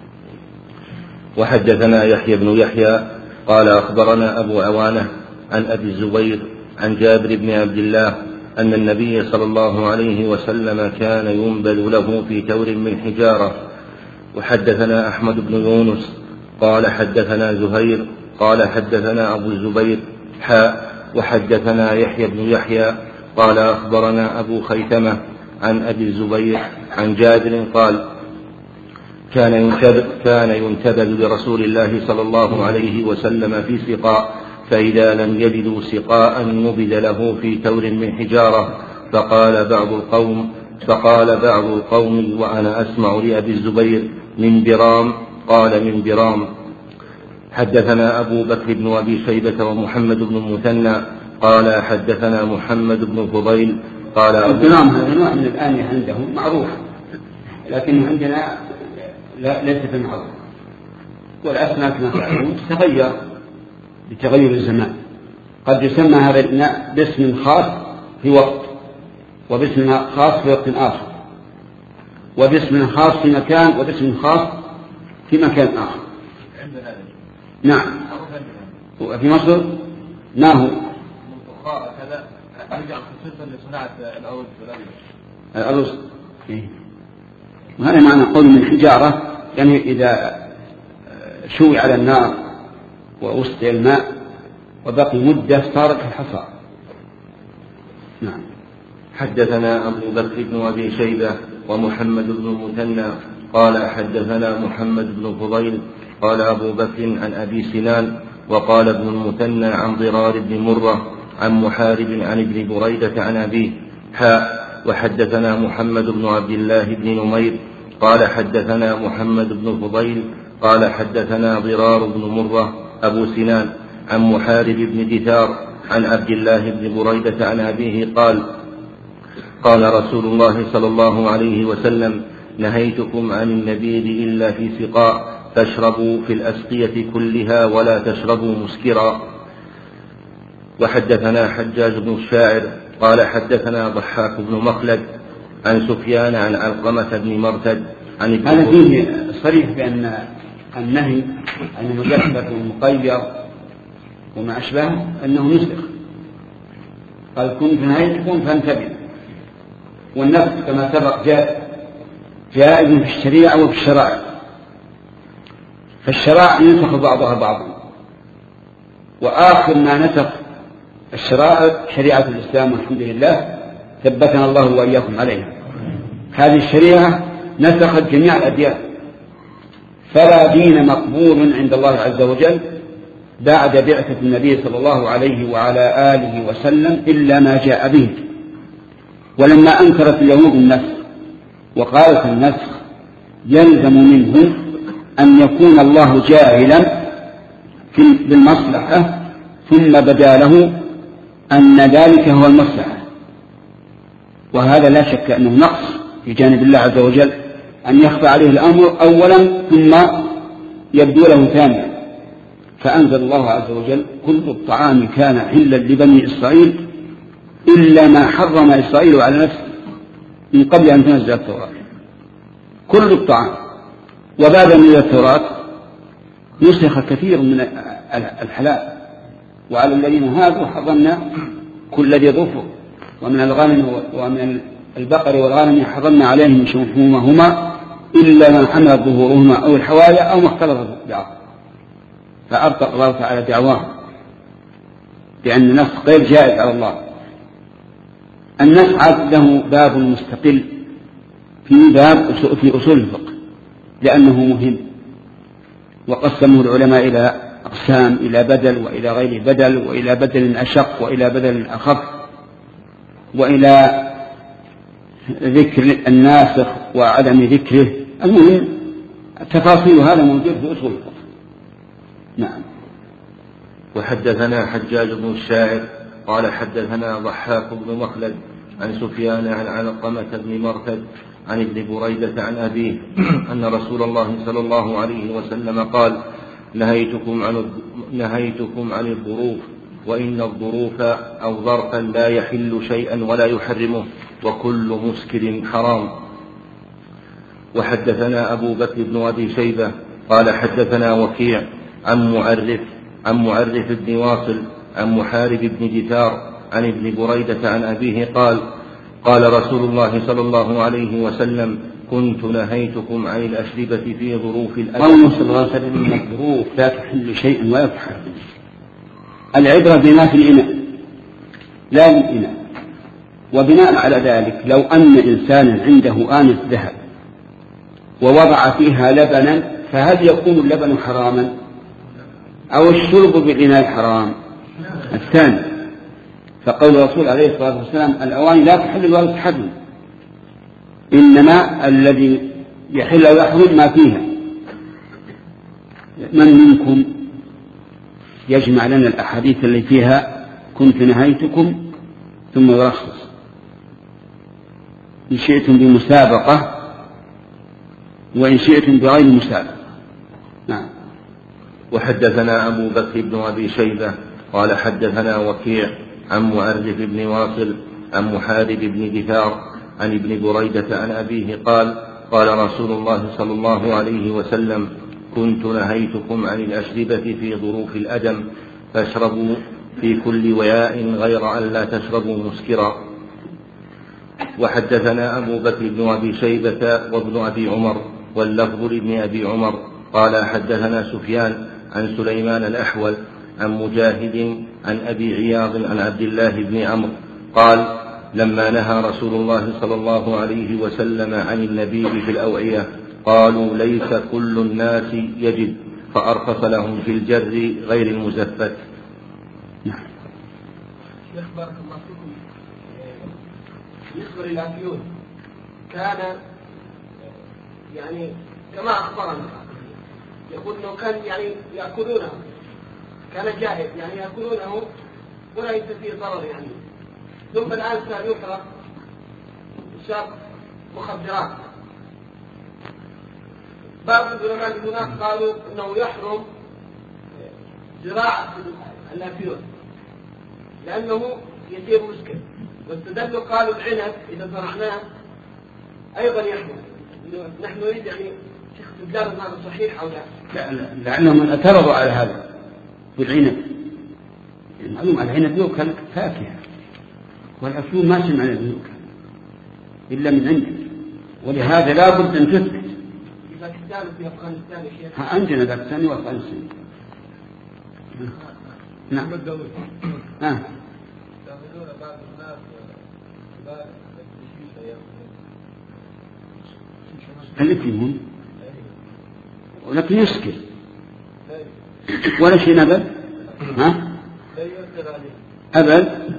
وحدثنا يحيى بن يحيى قال أخبرنا أبو عوانة عن أبي الزبير عن جابر بن عبد الله أن النبي صلى الله عليه وسلم كان ينبذ له في تور من حجارة. وحدثنا أحمد بن يونس قال حدثنا زهير قال حدثنا أبو الزبير حاء وحدثنا يحيى بن يحيى قال أخبرنا أبو خيثمة عن أبي الزبير عن جابر قال كان ينتبذ, كان ينتبذ لرسول الله صلى الله عليه وسلم في سقاء، فإذا لم يجدوا سقاء نبذ له في تور من حجارة. فقال بعض القوم فقال بعض القوم وأنا أسمع لأبي الزبير من برام، قال من برام. حدثنا أبو بكر بن أبي شيبة ومحمد بن المثنى قال حدثنا محمد بن فضيل قال البرام هذا نوع من الآنية عندهم معروف، لكن عندنا لا ليس في المعروف، والأسماك كما تعلمون تتغير بتغير الزمان، قد يسمى هذا الإناء باسم خاص في وقت، وباسم خاص في وقت آخر، وباسم خاص في مكان، وباسم خاص في مكان آخر. نعم. وفي مصر ما هو كذا أرجع خصيصا لصناعة الأرز الأرز إيه؟ وهذا معنى قول من حجارة، يعني إذا شوي على النار ووسط الماء وبقي مدة صارت الحصى. نعم. حدثنا أبو بكر بن أبي شيبة ومحمد بن المثنى قال حدثنا محمد بن فضيل قال أبو بكر عن أبي سنان وقال ابن المثنى عن ضرار بن مرة عن محارب عن ابن بريدة عن أبيه حاء. وحدثنا محمد بن عبد الله بن نمير قال حدثنا محمد بن فضيل قال حدثنا ضرار بن مرة أبو سنان عن محارب بن دثار عن عبد الله بن بريدة عن أبيه قال قال رسول الله صلى الله عليه وسلم نهيتكم عن النبيذ إلا في سقاء، فاشربوا في الأسقية كلها ولا تشربوا مسكرا. وحدثنا حجاج بن الشاعر قال حدثنا ضحاك بن مخلد عن سفيان عن علقمة بن مرتد عن ابن هذا فيه صريح بأن النهي عن المجفف والمقير وما أشبهه أنه يسلخ، قال كنت نهيتكم فانتبهوا. والنفس كما سبق جاء جائز في الشريعة وفي الشرائع، فالشرائع ينسخ بعضها بعضا، وآخر ما نسخ الشرائع شريعة الإسلام والحمد لله ثبتنا الله وإياكم عليها. هذه الشريعة نسخت جميع الأديان، فلا دين مقبول عند الله عز وجل بعد بعثة النبي صلى الله عليه وعلى آله وسلم إلا ما جاء به. ولما أنكرت اليهود النسخ وقالت النسخ يلزم منه أن يكون الله جاهلا بالمصلحة ثم بدا له أن ذلك هو المصلحة، وهذا لا شك أنه نقص في جانب الله عز وجل أن يخفى عليه الأمر أولا ثم يبدو له ثانيا. فأنزل الله عز وجل كل الطعام كان حلا لبني إسرائيل إلا ما حرم إسرائيل على نفسه من قبل أن تنزل التوراة، كل الطعام. وبعد من التوراة نسخ كثير من الحلال، وعلى الذين هادوا حرمنا كل ذي ظفر، ومن الغنم ومن البقر والغنم حرمنا عليهم شحومهما إلا من حملت ظهورهما أو الحوايا أو ما اختلط بعض. فأبطأ الله تعالى دعواه بأن النسخ غير جائز على الله. النسخ له باب مستقل في باب في أصول الفقه لأنه مهم، وقسمه العلماء إلى أقسام، إلى بدل وإلى غير بدل، وإلى بدل أشق وإلى بدل أخف، وإلى ذكر الناسخ وعدم ذكره. المهم تفاصيل هذا موجود في أصول الفقه. نعم. وحدثنا حجاج بن الشاعر قال حدثنا ضحاك بن مخلد عن سفيان عن علقمة بن مرتد عن ابن بريدة عن أبيه أن رسول الله صلى الله عليه وسلم قال نهيتكم عن نهيتكم عن الظروف، وإن الظروف أو ظرفا لا يحل شيئا ولا يحرمه، وكل مسكر حرام. وحدثنا أبو بكر بن أبي شيبة قال حدثنا وكيع عن معرف عن معرف بن واصل عن محارب بن دثار عن ابن بريدة عن أبيه قال قال رسول الله صلى الله عليه وسلم كنت نهيتكم عن الأشربة في ظروف الأذى. قوله صلى الله عليه وسلم إن الظروف لا تحل شيئا ويفحل. العبرة بما في الإناء لا بالإناء. وبناء على ذلك لو أن إنسانا عنده آنة ذهب ووضع فيها لبنا فهل يكون اللبن حراما أو الشرب بالإناء حرام؟ الثاني. فقول الرسول عليه الصلاة والسلام الأواني لا تحل ولا تحرم، إنما الذي يحل ويحرم ما فيها. من منكم يجمع لنا الأحاديث التي فيها كنت نهيتكم ثم يرخص؟ إن شئتم بمسابقة وإن شئتم بغير مسابقة. نعم. وحدثنا أبو بكر بن أبي شيبة قال حدثنا وكيع عن مؤرف بن واصل عن محارب بن دثار عن ابن بريدة عن أبيه قال قال رسول الله صلى الله عليه وسلم كنت نهيتكم عن الأشربة في ظروف الأدم فاشربوا في كل وياء غير أن لا تشربوا مسكرا. وحدثنا أبو بكر بن أبي شيبة وابن أبي عمر واللفظ لابن أبي عمر قال حدثنا سفيان عن سليمان الأحول عن مجاهد عن أبي عياض عن عبد الله بن عمرو قال لما نهى رسول الله صلى الله عليه وسلم عن النبيذ في الأوعية قالوا ليس كل الناس يجد فأرخص لهم في الجر غير المزفت. بارك الله فيكم. بالنسبة للأكيون كان يعني كما أخبرنا يقول أنه كان يعني يأكلونه كان جاهز يعني يأكلونه وليس فيه ضرر يعني. ثم الآن صار يكره شرب مخدرات. بعض العلماء هناك قالوا أنه يحرم زراعة الأكيون لأنه يصير مسكر، واستدلوا قالوا العنب إذا زرعناه أيضا يحرم. نحن نريد يعني شيخ استدلال هذا صحيح أو لا؟ لا لا لأنهم اعترضوا على هذا بالعنب. معلوم العنب يؤكل فاكهة والأكيون ما سمعنا به يؤكل إلا من عندك، ولهذا لا بد أن تثبت. في باكستان وفي أفغانستان يا شيخ. عندنا باكستان وأفغانستان. نعم. آه. الاثنين ولكن يسكر ولا شيء نبل. ها؟ أبد.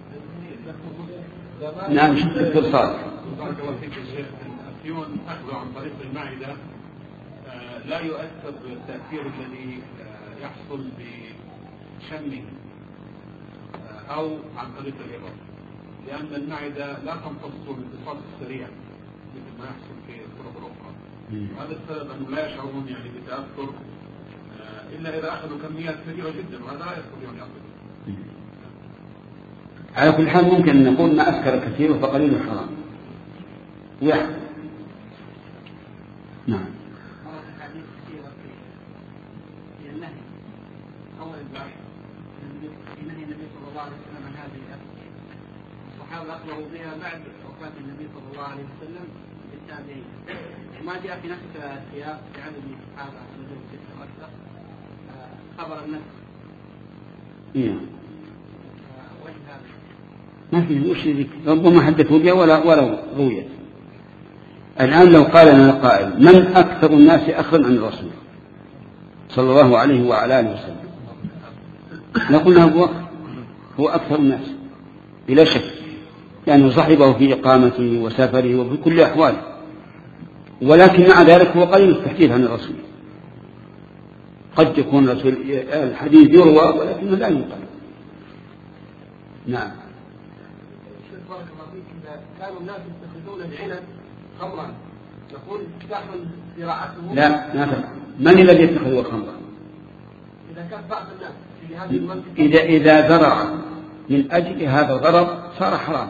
نعم. دكتور صالح. الأفيون أخذ عن طريق المعدة لا يؤثر بالتأثير الذي يحصل بشمه أو عن طريق الإبر، لأن المعدة لا تمتص الامتصاص السريع مثل ما يحصل في الطرق الأخرى. هذا السبب أنه لا يشعرون يعني بتأثر إلا إذا أخذوا كميات كبيرة جدا، وهذا لا يستطيعون يأخذوا. على كل حال ممكن أن نقول ما أسكر كثير فقليل حرام ويحكم. نعم. الصحابة أخبروا بها بعد وفاة النبي صلى الله عليه وسلم بالتابعين، ما جاء في نفس السياق في عدد من الصحابة نزول ستة وأكثر خبر النفس. إيه. وجه هذا ما في وش ذيك ربما حدثوا بها ولا ولا رويت. الآن لو قال لنا قائل من أكثر الناس أخذا عن الرسول صلى الله عليه وعلى آله وسلم نقول له هو هو أكثر الناس بلا شك، لأنه صحبه في إقامته وسفره وفي كل أحواله، ولكن مع ذلك هو قليل التحديث عن الرسول. قد يكون الرسول الحديث يروى ولكنه لا ينقل. نعم. بارك الله فيك. إذا كانوا الناس يتخذون العنب خمرا نقول تحرم زراعته؟ لا ما تفعل. من الذي يتخذه خمرا؟ إذا كان بعض الناس في هذه المنطقة إذا إذا زرع من أجل هذا الغرض صار حرام.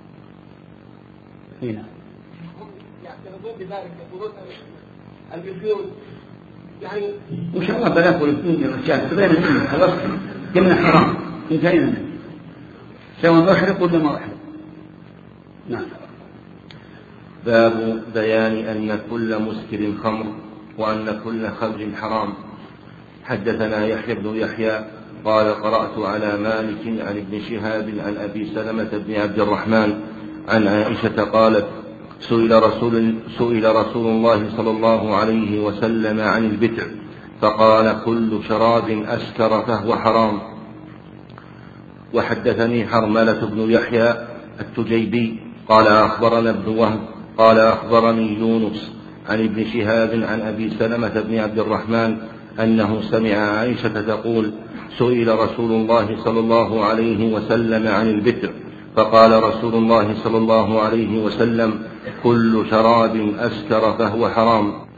هنا يعترضون بذلك يقولون البيوت يعني وش الله بلاك والبيوت يا رجال تبين منه خلاص قمنا حرام انتهينا منه. سواء محرق ولا ما محرق. نعم. باب بيان أن كل مسكر خمر وأن كل خمر حرام. حدثنا يحيى بن يحيى قال قرأت على مالك عن ابن شهاب عن أبي سلمة بن عبد الرحمن عن عائشة قالت سئل رسول, سئل رسول الله صلى الله عليه وسلم عن البتع فقال كل شراب أسكر فهو حرام. وحدثني حرملة بن يحيى التجيبي قال أخبرنا ابن وهب قال أخبرني يونس عن ابن شهاب عن أبي سلمة بن عبد الرحمن أنه سمع عائشة تقول سئل رسول الله صلى الله عليه وسلم عن البتع فقال رسول الله صلى الله عليه وسلم كل شراب أسكر فهو حرام.